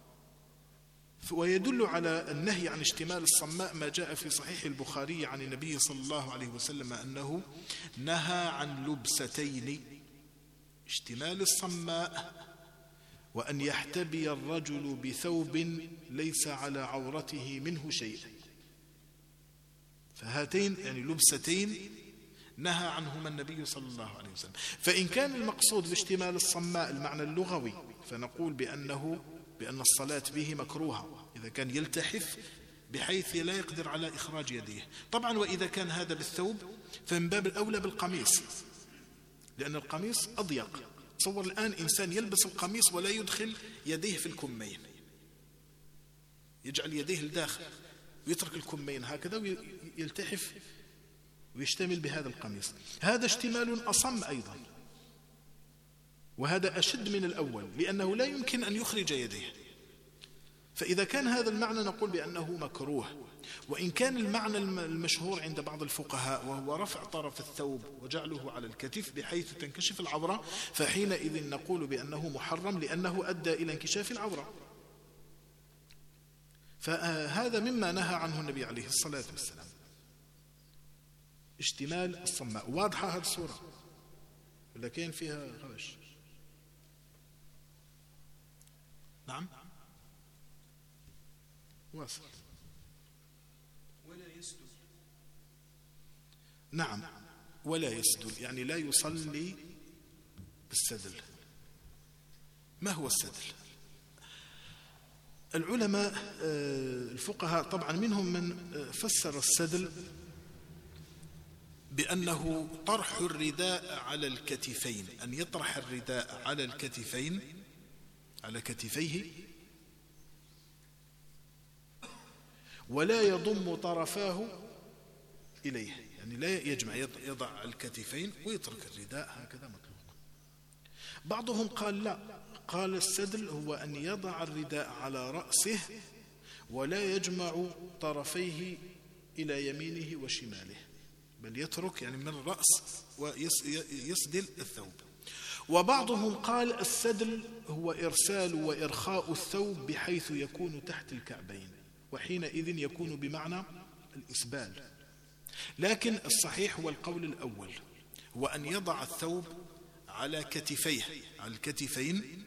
[SPEAKER 1] ويدل على النهي عن اشتمال الصماء ما جاء في صحيح البخاري عن النبي صلى الله عليه وسلم أنه نهى عن لبستين: اشتمال الصماء، وأن يحتبي الرجل بثوب ليس على عورته منه شيء. فهاتين يعني لبستين نهى عنهما النبي صلى الله عليه وسلم. فإن كان المقصود باشتمال الصماء المعنى اللغوي فنقول بأن الصلاة به مكروهة إذا كان يلتحف بحيث لا يقدر على إخراج يديه. طبعا وإذا كان هذا بالثوب فمن باب الأولى بالقميص، لأن القميص أضيق. تصور الآن إنسان يلبس القميص ولا يدخل يديه في الكمين، يجعل يديه الداخل ويترك الكمين هكذا ويلتحف ويشتمل بهذا القميص، هذا اشتمال أصم أيضا، وهذا أشد من الأول لأنه لا يمكن أن يخرج يديه. فإذا كان هذا المعنى نقول بأنه مكروه. وإن كان المعنى المشهور عند بعض الفقهاء وهو رفع طرف الثوب وجعله على الكتف بحيث تنكشف العورة، فحينئذ نقول بأنه محرم لأنه أدى إلى انكشاف العورة. فهذا مما نهى عنه النبي عليه الصلاة والسلام، اشتمال الصماء. واضحة هذه الصورة ولا كان فيها غبش؟ نعم واصل.
[SPEAKER 2] ولا يسدل.
[SPEAKER 1] نعم ولا يسدل، يعني لا يصلي بالسدل. ما هو السدل؟ العلماء الفقهاء طبعا منهم من فسر السدل بأنه طرح الرداء على الكتفين، أن يطرح الرداء على الكتفين على كتفيه ولا يضم طرفاه إليه، يعني لا يجمع، يضع الكتفين ويترك الرداء هكذا مطلوق. بعضهم قال لا، قال السدل هو أن يضع الرداء على رأسه ولا يجمع طرفيه إلى يمينه وشماله، بل يترك يعني من الرأس ويسدل الثوب. وبعضهم قال السدل هو إرسال وإرخاء الثوب بحيث يكون تحت الكعبين، وحينئذ يكون بمعنى الإسبال. لكن الصحيح هو القول الأول، هو أن يضع الثوب على كتفيه، على الكتفين،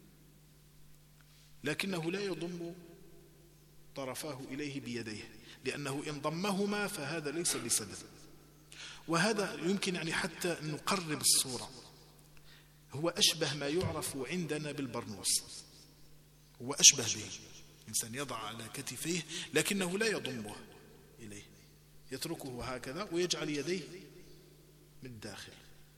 [SPEAKER 1] لكنه لا يضم طرفاه إليه بيديه، لأنه إن ضمهما فهذا ليس بسدل. وهذا يمكن يعني حتى أن نقرب الصورة، هو أشبه ما يعرف عندنا بالبرنوس، هو أشبه به. إنسان يضع على كتفيه لكنه لا يضمه إليه، يتركه هكذا ويجعل يديه من الداخل.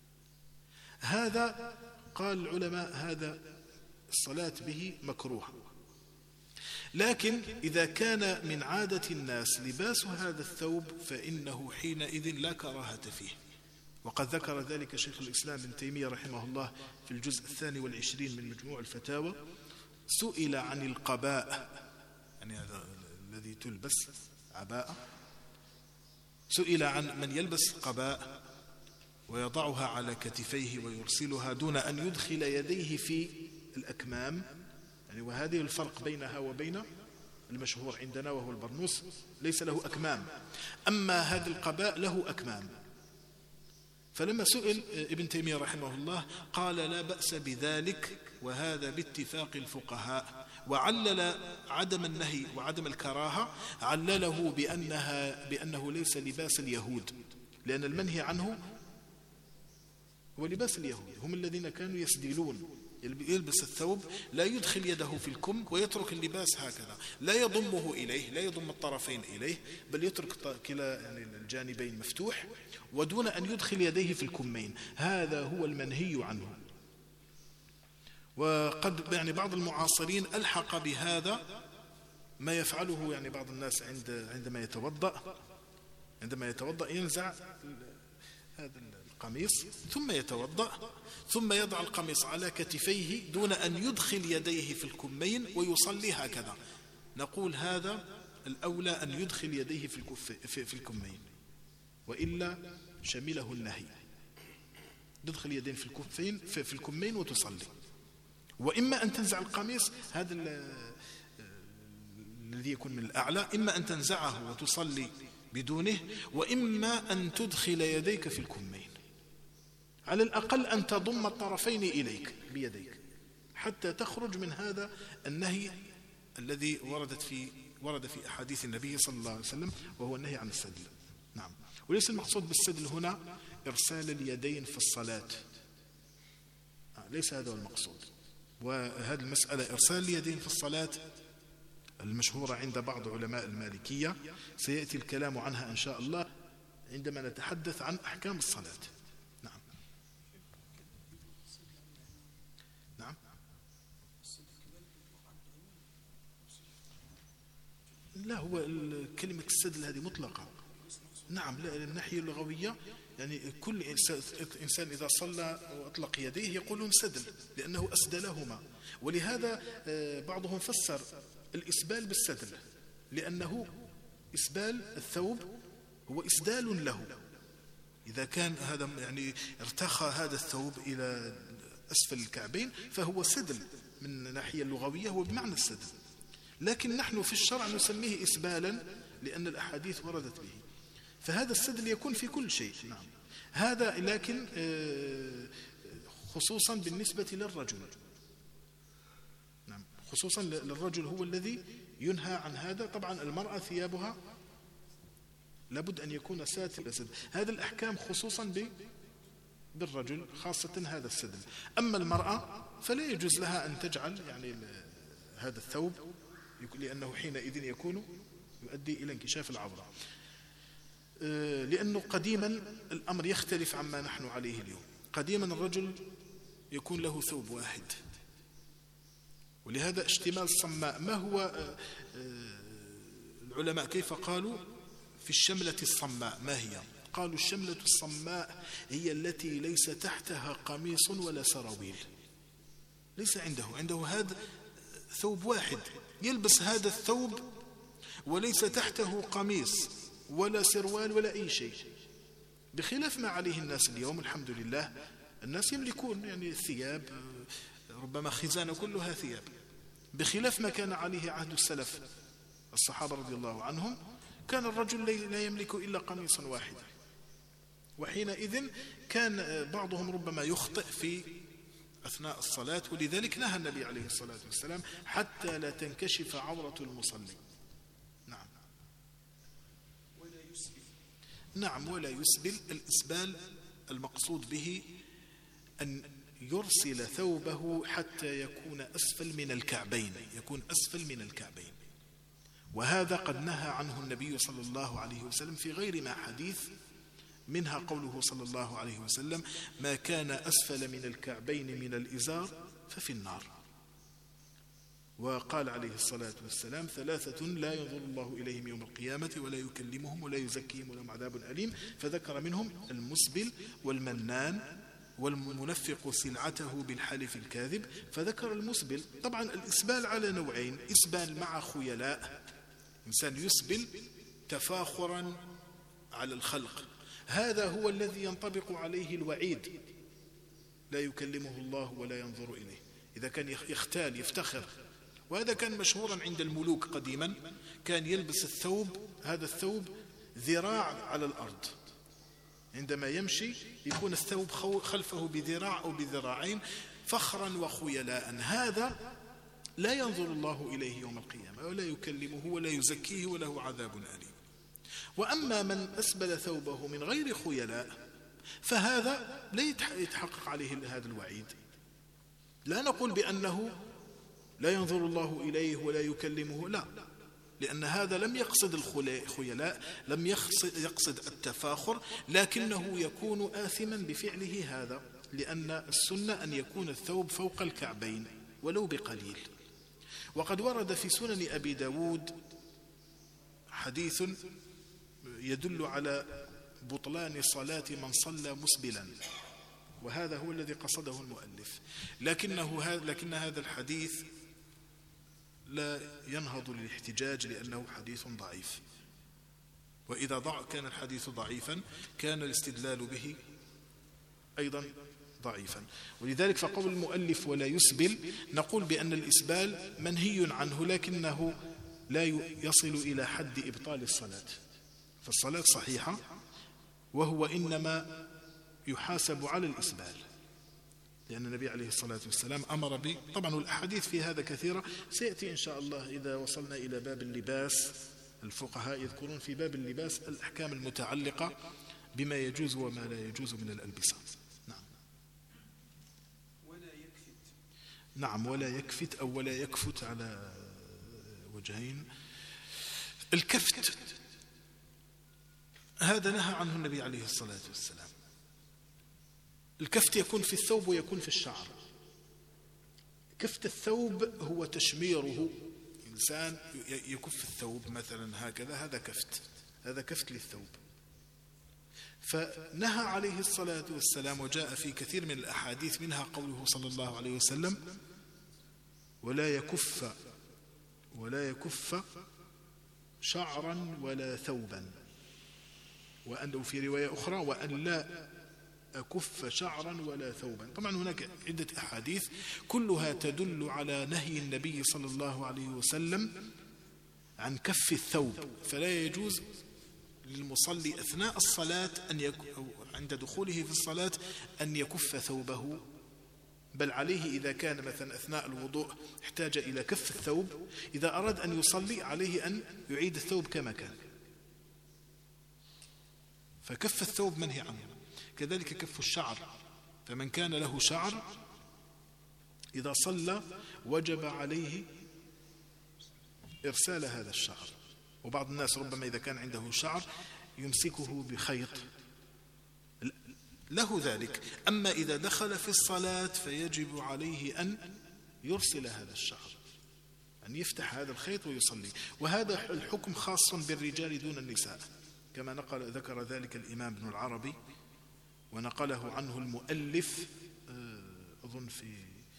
[SPEAKER 1] هذا قال العلماء هذا الصلاة به مكروه. لكن إذا كان من عادة الناس لباس هذا الثوب فإنه حينئذ لا كراهة فيه. وقد ذكر ذلك شيخ الإسلام ابن تيمية رحمه الله في الجزء 22 من مجموع الفتاوى. سئل عن القباء، يعني هذا الذي تلبس عباءة، سئل عن من يلبس قباء ويضعها على كتفيه ويرسلها دون أن يدخل يديه في الأكمام، يعني وهذه الفرق بينها وبين المشهور عندنا وهو البرنوس، ليس له أكمام، أما هذا القباء له أكمام. فلما سئل ابن تيمية رحمه الله قال لا بأس بذلك، وهذا باتفاق الفقهاء، وعلل عدم النهي وعدم الكراهة علله بأنه ليس لباس اليهود، لأن المنهي عنه هو لباس اليهود، هم الذين كانوا يسدلون، يلبس الثوب لا يدخل يده في الكم ويترك اللباس هكذا، لا يضمه إليه، لا يضم الطرفين إليه، بل يترك كلا يعني الجانبين مفتوح ودون أن يدخل يديه في الكمين. هذا هو المنهي عنه. وقد يعني بعض المعاصرين ألحق بهذا ما يفعله يعني بعض الناس عندما يتوضأ ينزع هذا القميص ثم يتوضأ ثم يضع القميص على كتفيه دون أن يدخل يديه في الكمين ويصلي هكذا. نقول هذا الأولى أن يدخل يديه في الكمين، وإلا شمله النهي. تدخل يدين في الكمين وتصلي. وإما أن تنزع القميص، هذا الذي يكون من الأعلى، إما أن تنزعه وتصلي بدونه، وإما أن تدخل يديك في الكمين، على الأقل أن تضم الطرفين إليك بيديك حتى تخرج من هذا النهي الذي ورد في أحاديث النبي صلى الله عليه وسلم، وهو النهي عن السدل. نعم. وليس المقصود بالسدل هنا إرسال اليدين في الصلاة، ليس هذا هو المقصود. وهذه المسألة إرسال اليدين في الصلاة المشهورة عند بعض علماء المالكية سيأتي الكلام عنها إن شاء الله عندما نتحدث عن أحكام الصلاة. نعم. نعم. لا، هو كلمة السدل هذه مطلقة. نعم، لا، الناحية اللغوية يعني كل إنسان إذا صلى وأطلق يديه يقولون سدل لأنه أسدلهما. ولهذا بعضهم فسر الإسبال بالسدل، لأنه إسبال الثوب هو إسدال له. إذا كان هذا يعني ارتخى هذا الثوب إلى أسفل الكعبين فهو سدل من الناحية اللغوية، هو بمعنى السدل. لكن نحن في الشرع نسميه إسبالا لأن الأحاديث وردت به. فهذا السدل يكون في كل شيء. نعم. هذا لكن خصوصا بالنسبة للرجل. نعم. خصوصا للرجل هو الذي ينهى عن هذا. طبعا المرأة ثيابها لابد أن يكون ساتر. هذا الأحكام خصوصا بالرجل خاصة هذا السدل. أما المرأة فلا يجوز لها أن تجعل يعني هذا الثوب، لأنه حينئذ يكون يؤدي إلى انكشاف العورة. لأنه قديما الأمر يختلف عما نحن عليه اليوم. قديما الرجل يكون له ثوب واحد، ولهذا اشتمال الصماء. ما هو العلماء كيف قالوا في الشملة الصماء؟ ما هي؟ قالوا الشملة الصماء هي التي ليس تحتها قميص ولا سراويل، ليس عنده هذا ثوب واحد، يلبس هذا الثوب وليس تحته قميص ولا سروال ولا أي شيء، بخلاف ما عليه الناس اليوم. الحمد لله الناس يملكون يعني الثياب، ربما خزانة كلها ثياب، بخلاف ما كان عليه عهد السلف الصحابة رضي الله عنهم. كان الرجل لا يملك إلا قميصا واحدا، وحينئذ كان بعضهم ربما يخطئ في أثناء الصلاة، ولذلك نهى النبي عليه الصلاة والسلام حتى لا تنكشف عورة المصلي. نعم. نعم، ولا يسبل. الإسبال المقصود به أن يرسل ثوبه حتى يكون أسفل من الكعبين، يكون أسفل من الكعبين. وهذا قد نهى عنه النبي صلى الله عليه وسلم في غير ما حديث، منها قوله صلى الله عليه وسلم: ما كان أسفل من الكعبين من الإزار ففي النار. وقال عليه الصلاة والسلام: ثلاثة لا ينظر الله إليهم يوم القيامة ولا يكلمهم ولا يزكيهم ولهم عذاب أليم، فذكر منهم المسبل والمنان والمنفق سلعته بالحلف الكاذب، فذكر المسبل. طبعا الإسبال على نوعين: إسبال مع خيلاء، إنسان يسبل تفاخرا على الخلق، هذا هو الذي ينطبق عليه الوعيد: لا يكلمه الله ولا ينظر إليه. إذا كان يختال يفتخر، وهذا كان مشهورا عند الملوك قديما، كان يلبس الثوب، هذا الثوب ذراع على الأرض، عندما يمشي يكون الثوب خلفه بذراع أو بذراعين فخرا وخيلاء، هذا لا ينظر الله إليه يوم القيامة ولا يكلمه ولا يزكيه وله عذاب أليم. وأما من أسبل ثوبه من غير خيلاء فهذا لا يتحقق عليه هذا الوعيد. لا نقول بأنه لا ينظر الله إليه ولا يكلمه، لا، لأن هذا لم يقصد الخيلاء، لم يقصد التفاخر، لكنه يكون آثما بفعله هذا، لأن السنة أن يكون الثوب فوق الكعبين ولو بقليل. وقد ورد في سنن أبي داود حديث يدل على بطلان صلاة من صلى مسبلا، وهذا هو الذي قصده المؤلف، لكن هذا الحديث لا ينهض للاحتجاج لأنه حديث ضعيف، وإذا كان الحديث ضعيفا كان الاستدلال به أيضا ضعيفا. ولذلك فقول المؤلف ولا يسبل، نقول بأن الإسبال منهي عنه، لكنه لا يصل إلى حد إبطال الصلاة، فالصلاة صحيحة، وهو إنما يحاسب على الإسبال، لأن النبي عليه الصلاة والسلام أمر به. طبعا الأحاديث في هذا كثيرة، سيأتي إن شاء الله إذا وصلنا إلى باب اللباس. الفقهاء يذكرون في باب اللباس الأحكام المتعلقة بما يجوز وما لا يجوز من الألبسة. نعم.
[SPEAKER 2] ولا يكفت.
[SPEAKER 1] نعم، ولا يكفت أو ولا يكفت على وجهين. الكفت هذا نهى عنه النبي عليه الصلاة والسلام. الكفت يكون في الثوب ويكون في الشعر. كفت الثوب هو تشميره، إنسان يكف الثوب مثلا هكذا، هذا كفت للثوب. فنهى عليه الصلاة والسلام، وجاء في كثير من الأحاديث منها قوله صلى الله عليه وسلم: ولا يكف شعرا ولا ثوبا، وأن في رواية أخرى: وأن لا أكف شعرا ولا ثوبا. طبعا هناك عدة أحاديث كلها تدل على نهي النبي صلى الله عليه وسلم عن كف الثوب، فلا يجوز للمصلي أثناء الصلاة أو عند دخوله في الصلاة أن يكف ثوبه، بل عليه إذا كان مثلا أثناء الوضوء احتاج إلى كف الثوب، إذا أراد أن يصلي عليه أن يعيد الثوب كما كان، فكف الثوب منهي عنه. كذلك كف الشعر، فمن كان له شعر إذا صلى وجب عليه إرسال هذا الشعر. وبعض الناس ربما إذا كان عنده شعر يمسكه بخيط له ذلك، أما إذا دخل في الصلاة فيجب عليه أن يرسل هذا الشعر، أن يفتح هذا الخيط ويصلي. وهذا الحكم خاص بالرجال دون النساء، كما ذكر ذلك الإمام ابن العربي، ونقله عنه المؤلف أظن في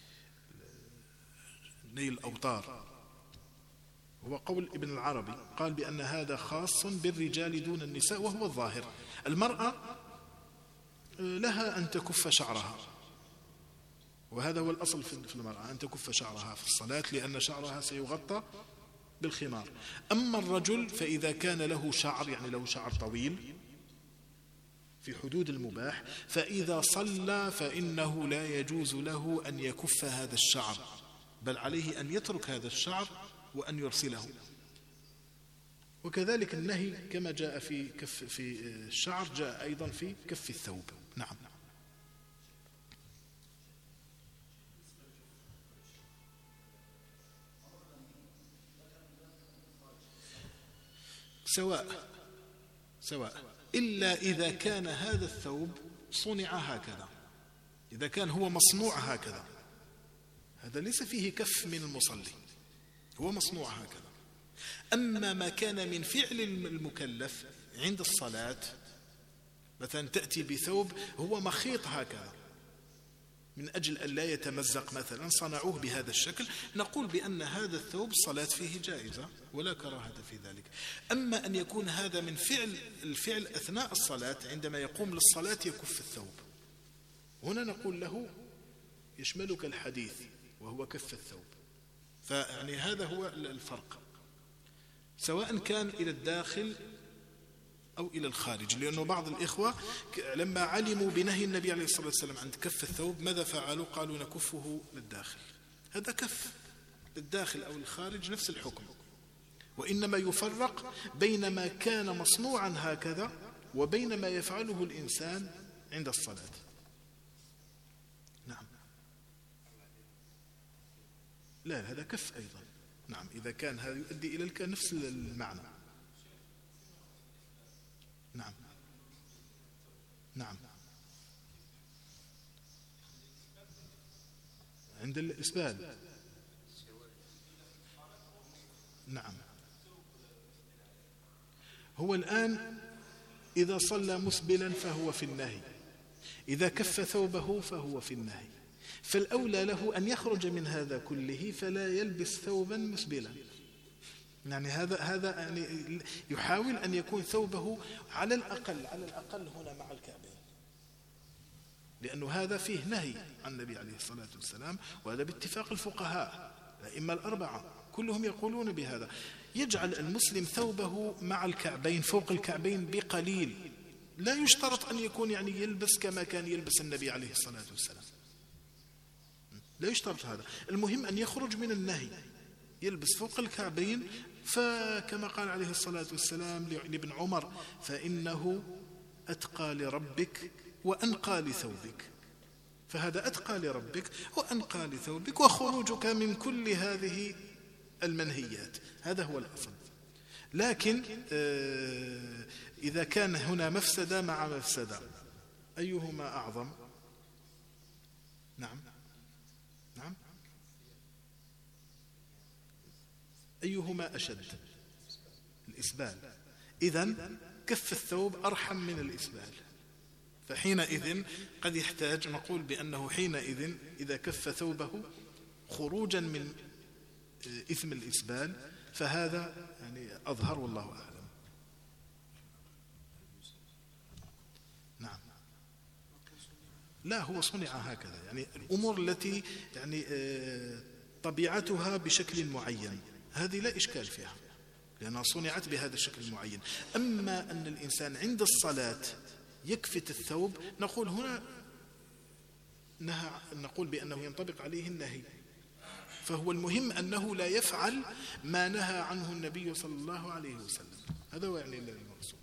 [SPEAKER 1] نيل الأوطار. هو قول ابن العربي، قال بأن هذا خاص بالرجال دون النساء، وهو الظاهر. المرأة لها أن تكف شعرها، وهذا هو الأصل في المرأة، أن تكف شعرها في الصلاة، لأن شعرها سيغطى بالخمار. أما الرجل فإذا كان له شعر، يعني له شعر طويل في حدود المباح، فإذا صلى فإنه لا يجوز له أن يكف هذا الشعر، بل عليه أن يترك هذا الشعر وأن يرسله. وكذلك النهي كما جاء في الشعر جاء أيضا في كف الثوب. نعم. سواء إلا إذا كان هذا الثوب صنع هكذا، إذا كان هو مصنوع هكذا، هذا ليس فيه كف من المصلي، هو مصنوع هكذا. أما ما كان من فعل المكلف عند الصلاة، مثلا تأتي بثوب هو مخيط هكذا من أجل أن لا يتمزق مثلا، صنعوه بهذا الشكل، نقول بأن هذا الثوب الصلاة فيه جائزة ولا كراهة في ذلك. أما أن يكون هذا من الفعل أثناء الصلاة، عندما يقوم للصلاة يكف الثوب، هنا نقول له يشملك الحديث وهو كف الثوب. فيعني هذا هو الفرق، سواء كان إلى الداخل أو إلى الخارج. لأنه بعض الإخوة لما علموا بنهي النبي عليه الصلاة والسلام عن كف الثوب ماذا فعلوا؟ قالوا نكفه للداخل. هذا كف للداخل أو الخارج نفس الحكم، وإنما يفرق بين ما كان مصنوعا هكذا وبين ما يفعله الإنسان عند الصلاة. نعم، لا هذا كف أيضا. نعم، إذا كان هذا يؤدي إلى نفس المعنى. نعم نعم، عند الإسبال. نعم، هو الآن إذا صلى مسبلا فهو في النهي، إذا كف ثوبه فهو في النهي، فالأولى له أن يخرج من هذا كله فلا يلبس ثوبا مسبلا. يعني هذا يعني يحاول أن يكون ثوبه على الأقل هنا مع الكعبين، لأنه هذا فيه نهي عن النبي عليه الصلاة والسلام، وهذا باتفاق الفقهاء الأئمة الأربعة كلهم يقولون بهذا. يجعل المسلم ثوبه مع الكعبين فوق الكعبين بقليل، لا يشترط أن يكون يعني يلبس كما كان يلبس النبي عليه الصلاة والسلام، لا يشترط هذا. المهم أن يخرج من النهي، يلبس فوق الكعبين. فكما قال عليه الصلاة والسلام لابن عمر: فإنه أتقى لربك وأنقى لثوبك. فهذا أتقى لربك وأنقى لثوبك، وخروجك من كل هذه المنهيات، هذا هو الأصل. لكن إذا كان هنا مفسدة مع مفسدة، أيهما أعظم؟ نعم نعم، أيهما أشد؟ الإسبال. إذن كف الثوب أرحم من الإسبال، فحينئذ قد يحتاج نقول بأنه حينئذ إذا كف ثوبه خروجا من إثم الإسبال فهذا يعني أظهر، والله أعلم. نعم، لا هو صنع هكذا، يعني الأمور التي يعني طبيعتها بشكل معين هذه لا إشكال فيها لأنها صنعت بهذا الشكل المعين. أما أن الإنسان عند الصلاة يكفت الثوب، نقول هنا نقول بأنه ينطبق عليه النهي، فهو المهم أنه لا يفعل ما نهى عنه النبي صلى الله عليه وسلم، هذا هو يعني المقصود.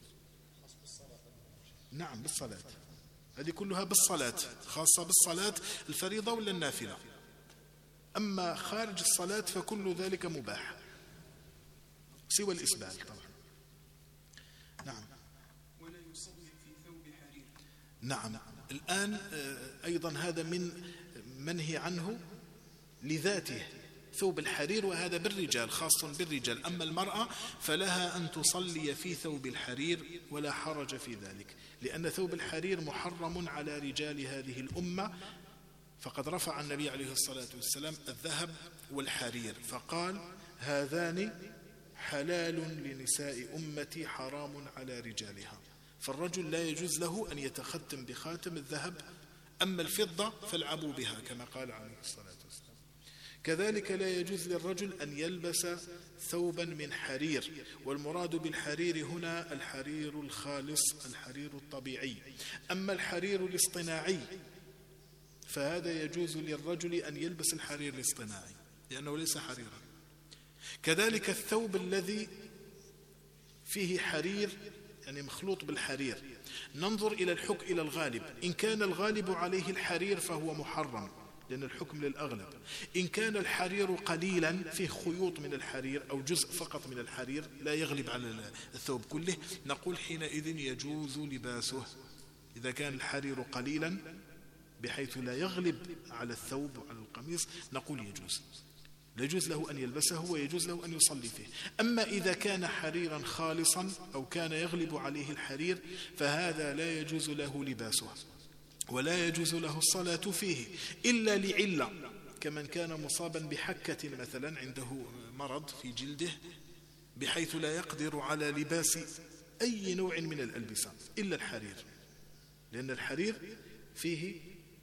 [SPEAKER 1] نعم، بالصلاة، هذه كلها بالصلاة، خاصة بالصلاة الفريضة ولا النافلة. أما خارج الصلاة فكل ذلك مباح سوى الإسبال طبعا. نعم.
[SPEAKER 2] ولا يصلي في ثوب حرير.
[SPEAKER 1] نعم، الآن أيضا هذا من منهي عنه لذاته، ثوب الحرير، وهذا بالرجال، خاص بالرجال. أما المرأة فلها أن تصلي في ثوب الحرير ولا حرج في ذلك، لأن ثوب الحرير محرم على رجال هذه الأمة. فقد رفع النبي عليه الصلاة والسلام الذهب والحرير فقال: هذان حلال لنساء أمتي حرام على رجالها. فالرجل لا يجوز له أن يتختم بخاتم الذهب، أما الفضة فالعبوا بها كما قال عليه الصلاة والسلام. كذلك لا يجوز للرجل أن يلبس ثوبا من حرير، والمراد بالحرير هنا الحرير الخالص، الحرير الطبيعي. أما الحرير الاصطناعي فهذا يجوز للرجل أن يلبس الحرير الاصطناعي لأنه ليس حريرا. كذلك الثوب الذي فيه حرير يعني مخلوط بالحرير، ننظر إلى الحكم إلى الغالب. إن كان الغالب عليه الحرير فهو محرم، لأن الحكم للأغلب. إن كان الحرير قليلا فيه خيوط من الحرير أو جزء فقط من الحرير لا يغلب على الثوب كله، نقول حينئذ يجوز لباسه. إذا كان الحرير قليلا بحيث لا يغلب على الثوب وعلى القميص نقول يجوز، لا يجوز له أن يلبسه ويجوز له أن يصلي فيه. أما إذا كان حريرا خالصا أو كان يغلب عليه الحرير فهذا لا يجوز له لباسه ولا يجوز له الصلاة فيه إلا لعلة، كمن كان مصابا بحكة مثلا، عنده مرض في جلده بحيث لا يقدر على لباس أي نوع من الألبسة إلا الحرير، لأن الحرير فيه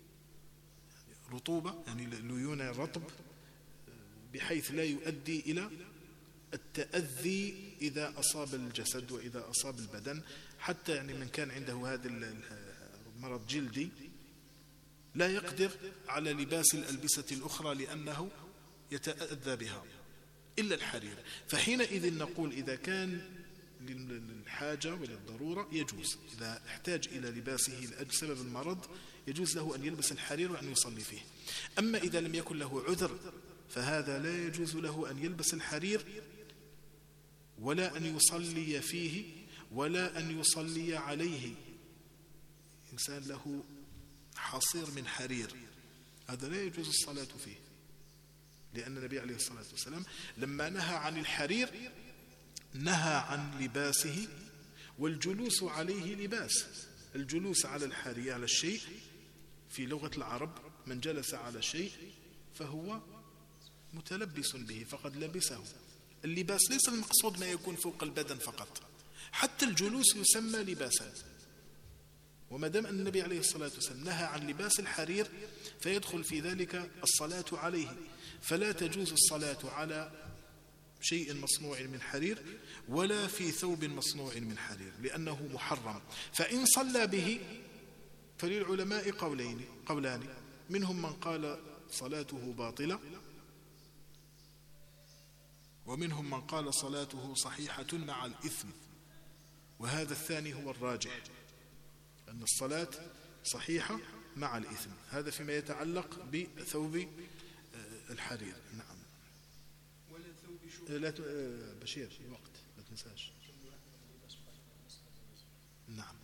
[SPEAKER 1] رطوبة يعني ليونة رطب بحيث لا يؤدي إلى التأذي إذا أصاب الجسد وإذا أصاب البدن. حتى يعني من كان عنده هذا المرض جلدي لا يقدر على لباس الألبسة الأخرى لأنه يتأذى بها إلا الحرير. فحينئذ نقول إذا كان للحاجة وللضرورة يجوز، إذا احتاج إلى لباسه بسبب المرض يجوز له أن يلبس الحرير وأن يصلي فيه. أما إذا لم يكن له عذر فهذا لا يجوز له أن يلبس الحرير ولا أن يصلي فيه ولا أن يصلي عليه. إنسان له حصير من حرير هذا لا يجوز الصلاة فيه، لأن النبي عليه الصلاة والسلام لما نهى عن الحرير نهى عن لباسه، والجلوس عليه لباس. الجلوس على الحرير على الشيء في لغة العرب من جلس على شيء فهو متلبس به فقد لبسه. اللباس ليس المقصود ما يكون فوق البدن فقط، حتى الجلوس يسمى لباسا. وما دام أن النبي عليه الصلاة والسلام نهى عن لباس الحرير فيدخل في ذلك الصلاة عليه، فلا تجوز الصلاة على شيء مصنوع من حرير ولا في ثوب مصنوع من حرير لأنه محرم. فإن صلى به فللعلماء قولان، منهم من قال صلاته باطلة ومنهم من قال صلاته صحيحة مع الإثم، وهذا الثاني هو الراجح، أن الصلاة صحيحة مع الإثم. هذا فيما يتعلق بثوب الحرير. نعم. لا بشير الوقت لا تنساش. نعم.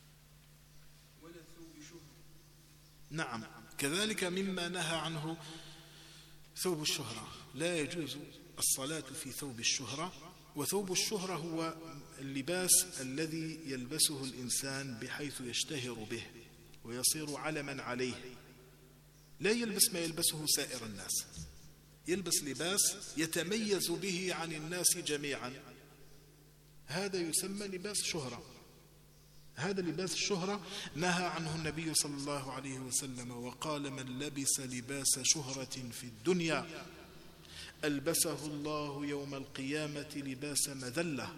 [SPEAKER 1] نعم. كذلك مما نهى عنه ثوب الشهرة، لا يجوز الصلاة في ثوب الشهرة. وثوب الشهرة هو اللباس الذي يلبسه الإنسان بحيث يشتهر به ويصير علما عليه، لا يلبس ما يلبسه سائر الناس، يلبس لباس يتميز به عن الناس جميعا، هذا يسمى لباس شهرة. هذا لباس الشهرة نهى عنه النبي صلى الله عليه وسلم وقال: من لبس لباس شهرة في الدنيا ألبسه الله يوم القيامة لباس مذلة.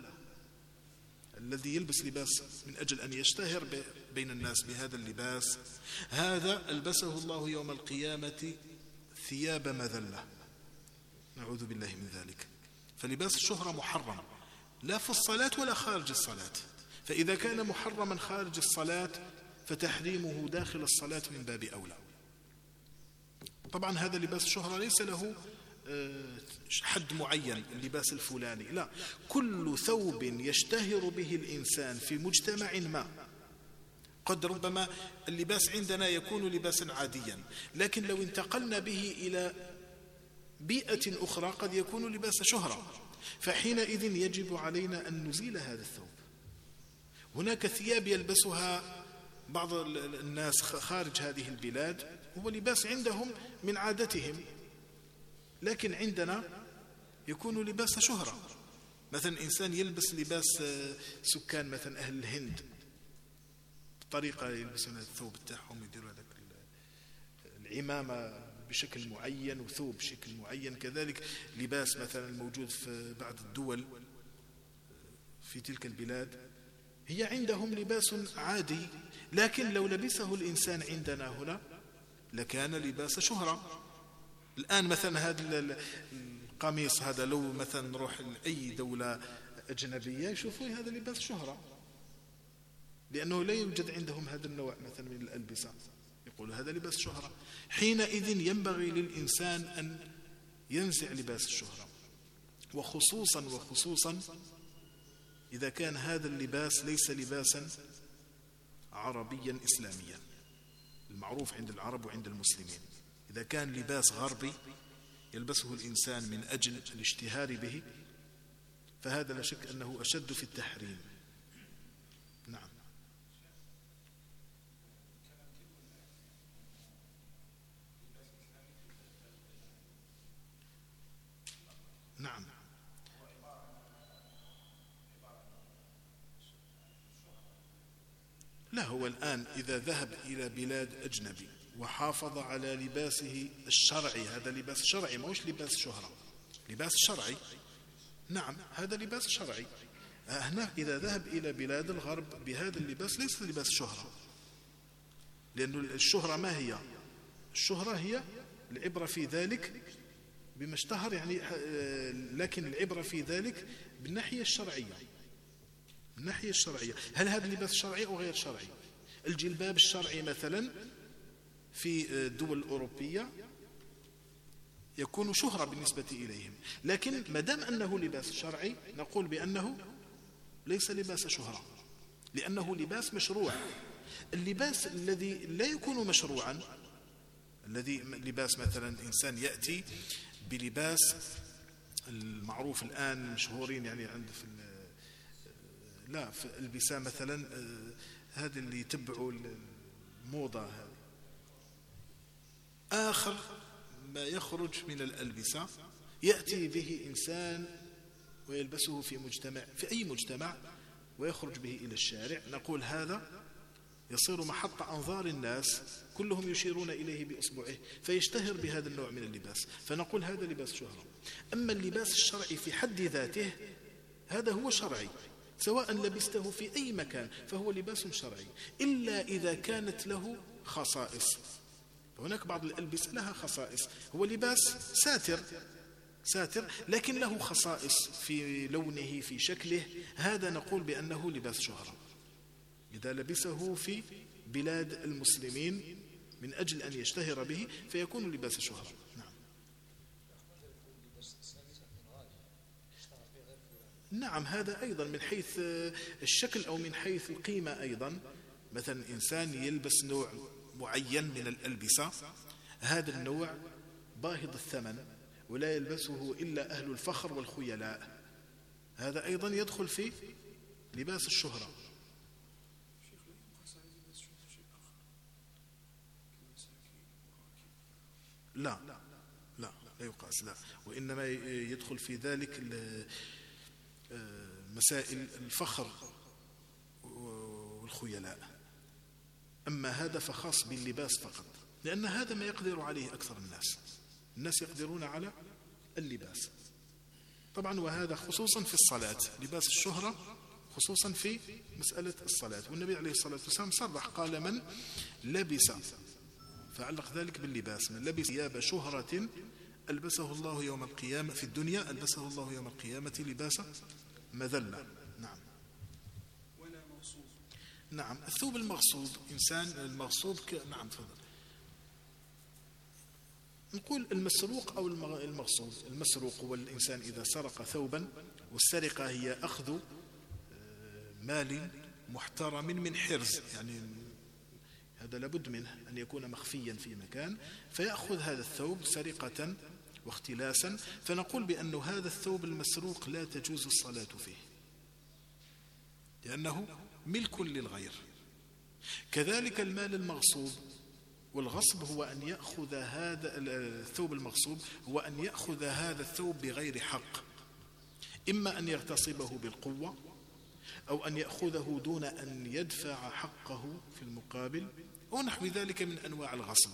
[SPEAKER 1] الذي يلبس لباس من أجل أن يشتهر بين الناس بهذا اللباس، هذا ألبسه الله يوم القيامة ثياب مذلة، نعوذ بالله من ذلك. فلباس الشهرة محرم لا في الصلاة ولا خارج الصلاة، فإذا كان محرما خارج الصلاة فتحريمه داخل الصلاة من باب أولى. طبعا هذا لباس الشهرة ليس له حد معين، اللباس الفلاني، لا، كل ثوب يشتهر به الإنسان في مجتمع ما. قد ربما اللباس عندنا يكون لباسا عاديا، لكن لو انتقلنا به إلى بيئة أخرى قد يكون لباس شهرة، فحينئذ يجب علينا أن نزيل هذا الثوب. هناك ثياب يلبسها بعض الناس خارج هذه البلاد هو لباس عندهم من عادتهم، لكن عندنا يكون لباس شهرة. مثلا إنسان يلبس لباس سكان مثلا أهل الهند بطريقة، يلبسون الثوب بتاعهم، يديروا هذاك العمامة بشكل معين وثوب بشكل معين. كذلك لباس مثلا الموجود في بعض الدول في تلك البلاد هي عندهم لباس عادي، لكن لو لبسه الإنسان عندنا هنا لكان لباس شهرة. الآن مثلا هذا القميص هذا لو مثلا نروح لأي دولة أجنبية يشوفوا هذا لباس شهرة، لأنه لا يوجد عندهم هذا النوع مثلا من الألبسة، يقول نقول هذا لباس شهرة. حينئذ ينبغي للإنسان أن ينزع لباس الشهرة، وخصوصا إذا كان هذا اللباس ليس لباسا عربيا إسلاميا المعروف عند العرب وعند المسلمين. إذا كان لباس غربي يلبسه الإنسان من أجل الاشتهار به فهذا لا شك أنه أشد في التحريم. نعم. نعم. لا، هو الآن إذا ذهب إلى بلاد أجنبي وحافظ على لباسه الشرعي، هذا لباس شرعي ما هوش لباس شهرة، لباس شرعي. نعم هذا لباس شرعي. هنا إذا ذهب إلى بلاد الغرب بهذا اللباس ليس لباس شهرة، لأن الشهرة ما هي؟ الشهرة هي العبرة في ذلك بما اشتهر يعني، لكن العبرة في ذلك بالناحية الشرعية. الناحية الشرعية، هل هذا اللباس شرعي أو غير شرعي؟ الجلباب الشرعي مثلا في الدول الأوروبية يكون شهرة بالنسبة إليهم، لكن ما دام أنه لباس شرعي نقول بأنه ليس لباس شهرة، لأنه لباس مشروع. اللباس الذي لا يكون مشروعا، الذي لباس مثلا إنسان يأتي بلباس المعروف الآن مشهورين يعني عند في البساء مثلا، هذا اللي يتبعوا الموضة هذه، آخر ما يخرج من الألبسة يأتي به إنسان ويلبسه في مجتمع، في أي مجتمع، ويخرج به إلى الشارع، نقول هذا يصير محط أنظار الناس كلهم يشيرون إليه بإصبعه فيشتهر بهذا النوع من اللباس، فنقول هذا لباس شهرة. أما اللباس الشرعي في حد ذاته هذا هو شرعي، سواء لبسته في أي مكان فهو لباس شرعي، إلا إذا كانت له خصائص. هناك بعض الألبسة لها خصائص، هو لباس ساتر لكن له خصائص في لونه في شكله، هذا نقول بأنه لباس شهرة إذا لبسه في بلاد المسلمين من أجل أن يشتهر به فيكون لباس شهرة. نعم هذا أيضا من حيث الشكل أو من حيث القيمة أيضا. مثلا إنسان يلبس نوع معين من الألبسة، هذا النوع باهظ الثمن ولا يلبسه إلا أهل الفخر والخيلاء، هذا أيضا يدخل في لباس الشهرة. لا يقاس، لا، وإنما يدخل في ذلك مسائل الفخر والخيلاء. أما هذا فخاص باللباس فقط، لأن هذا ما يقدر عليه أكثر الناس يقدرون على اللباس طبعا، وهذا خصوصا في الصلاة، لباس الشهرة خصوصا في مسألة الصلاة. والنبي عليه الصلاة والسلام صرح قال من لبس، فعلق ذلك باللباس، من لبس ثياب شهرة ألبسه الله يوم القيامة، في الدنيا ألبسه الله يوم القيامة لباس مذلة. نعم. نعم الثوب المغصوب، إنسان المغصوب نعم تفضل. نقول المسروق أو المغصوب. المسروق هو الإنسان إذا سرق ثوبا، والسرقة هي أخذ مال محترم من حرز، يعني هذا لابد منه أن يكون مخفيا في مكان، فيأخذ هذا الثوب سرقة واختلاسا، فنقول بأن هذا الثوب المسروق لا تجوز الصلاة فيه لأنه ملك للغير. كذلك المال المغصوب، والغصب هو أن يأخذ هذا الثوب المغصوب هو أن يأخذ هذا الثوب بغير حق، إما أن يغتصبه بالقوة أو أن يأخذه دون أن يدفع حقه في المقابل ونحو ذلك من أنواع الغصب.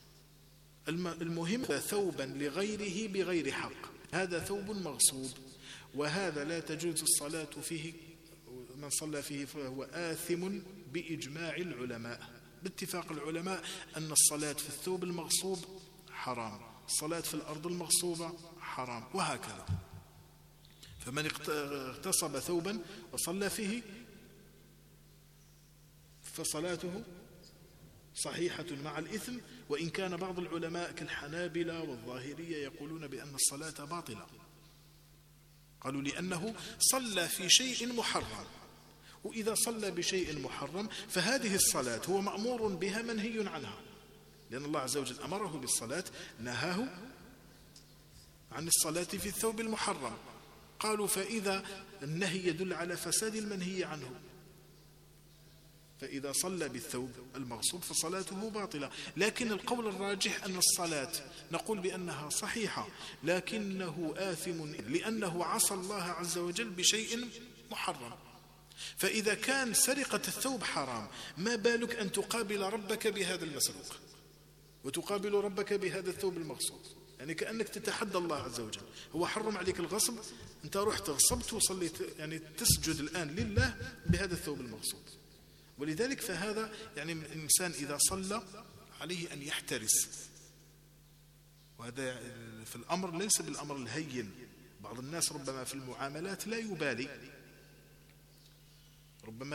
[SPEAKER 1] المهم ثوبا لغيره بغير حق، هذا ثوب مغصوب، وهذا لا تجوز الصلاة فيه، من صلى فيه فهو آثم بإجماع العلماء، باتفاق العلماء أن الصلاة في الثوب المغصوب حرام، الصلاة في الأرض المغصوبة حرام، وهكذا. فمن اغتصب ثوبا وصلى فيه فصلاته صحيحة مع الإثم، وإن كان بعض العلماء كالحنابلة والظاهرية يقولون بأن الصلاة باطلة، قالوا لأنه صلى في شيء محرم، وإذا صلى بشيء محرم فهذه الصلاة هو مأمور بها منهي عنها، لأن الله عز وجل أمره بالصلاة، نهاه عن الصلاة في الثوب المحرم. قالوا فإذا النهي يدل على فساد المنهي عنه، فإذا صلى بالثوب المغصوب فصلاته باطلة. لكن القول الراجح أن الصلاة نقول بأنها صحيحة، لكنه آثم لأنه عصى الله عز وجل بشيء محرم. فإذا كان سرقة الثوب حرام، ما بالك أن تقابل ربك بهذا المسروق وتقابل ربك بهذا الثوب المغصوب؟ يعني كأنك تتحدى الله عز وجل. هو حرم عليك الغصب، أنت رحت غصبت وصليت، يعني تسجد الآن لله بهذا الثوب المغصوب. ولذلك فهذا يعني الإنسان إذا صلى عليه أن يحترس، وهذا في الأمر ليس بالأمر الهين. بعض الناس ربما في المعاملات لا يبالي، ربما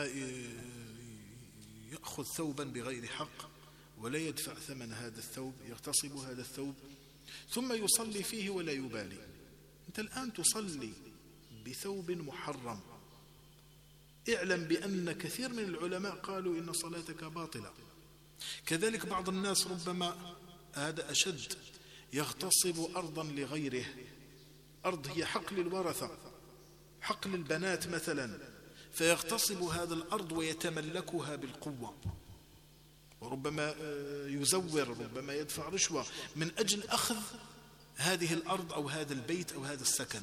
[SPEAKER 1] يأخذ ثوبا بغير حق ولا يدفع ثمن هذا الثوب، يغتصب هذا الثوب ثم يصلي فيه ولا يبالي. أنت الآن تصلي بثوب محرم، اعلم بأن كثير من العلماء قالوا إن صلاتك باطلة. كذلك بعض الناس ربما هذا أشد، يغتصب أرضا لغيره، أرض هي حق للورثة، حق للبنات مثلا، فيغتصب هذا الأرض ويتملكها بالقوة، وربما يزور، ربما يدفع رشوة من أجل أخذ هذه الأرض أو هذا البيت أو هذا السكن،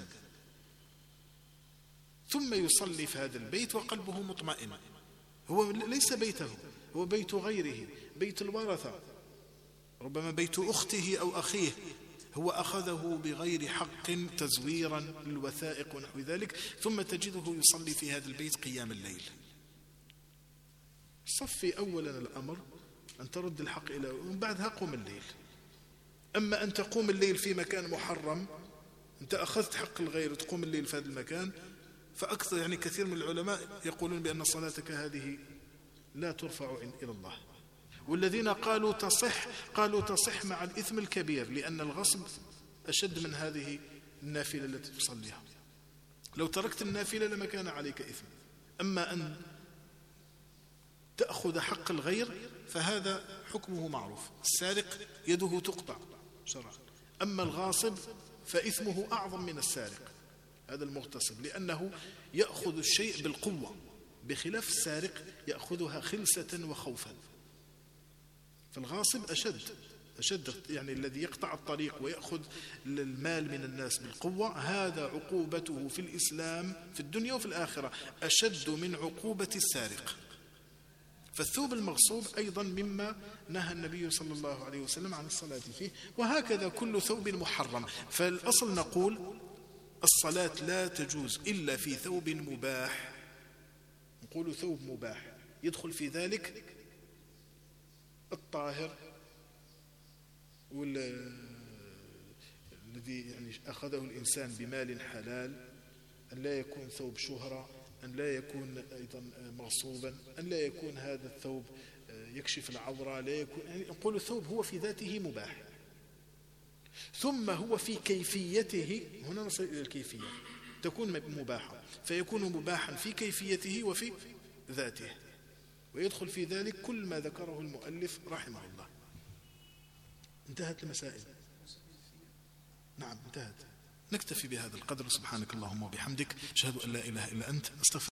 [SPEAKER 1] ثم يصلي في هذا البيت وقلبه مطمئن. هو ليس بيته، هو بيت غيره، بيت الورثة، ربما بيت أخته أو أخيه، هو أخذه بغير حق تزويرا للوثائق ونحو ذلك، ثم تجده يصلي في هذا البيت قيام الليل. صفي أولا الأمر أن ترد الحق إلى، ومن بعدها قوم الليل. أما أن تقوم الليل في مكان محرم، أنت أخذت حق الغير وتقوم الليل في هذا المكان، فأكثر يعني كثير من العلماء يقولون بأن صلاتك هذه لا ترفع إلى الله. والذين قالوا تصح مع الإثم الكبير، لأن الغصب أشد من هذه النافلة التي تصليها. لو تركت النافلة لما كان عليك إثم، أما أن تأخذ حق الغير فهذا حكمه معروف، السارق يده تقطع شرعا، أما الغاصب فإثمه أعظم من السارق، هذا المغتصب، لأنه يأخذ الشيء بالقوة، بخلاف السارق يأخذها خلسة وخوفا. فالغاصب أشد، يعني الذي يقطع الطريق ويأخذ المال من الناس بالقوة، هذا عقوبته في الإسلام في الدنيا وفي الآخرة أشد من عقوبة السارق. فالثوب المغصوب أيضا مما نهى النبي صلى الله عليه وسلم عن الصلاة فيه، وهكذا كل ثوب محرم. فالأصل نقول الصلاة لا تجوز إلا في ثوب مباح، نقول ثوب مباح يدخل في ذلك الطاهر الذي يعني أخذه الإنسان بمال حلال، أن لا يكون ثوب شهرة، أن لا يكون أيضا مغصوبا، أن لا يكون هذا الثوب يكشف العورة، لا يكون، يعني نقول الثوب هو في ذاته مباح، ثم هو في كيفيته، هنا نصل إلى الكيفية، تكون مباحة، فيكون مباحا في كيفيته وفي ذاته، ويدخل في ذلك كل ما ذكره المؤلف رحمه الله. انتهت المسائل. نعم انتهت. نكتفي بهذا القدر. سبحانك اللهم وبحمدك، أشهد أن لا إله إلا أنت، أستغفرك.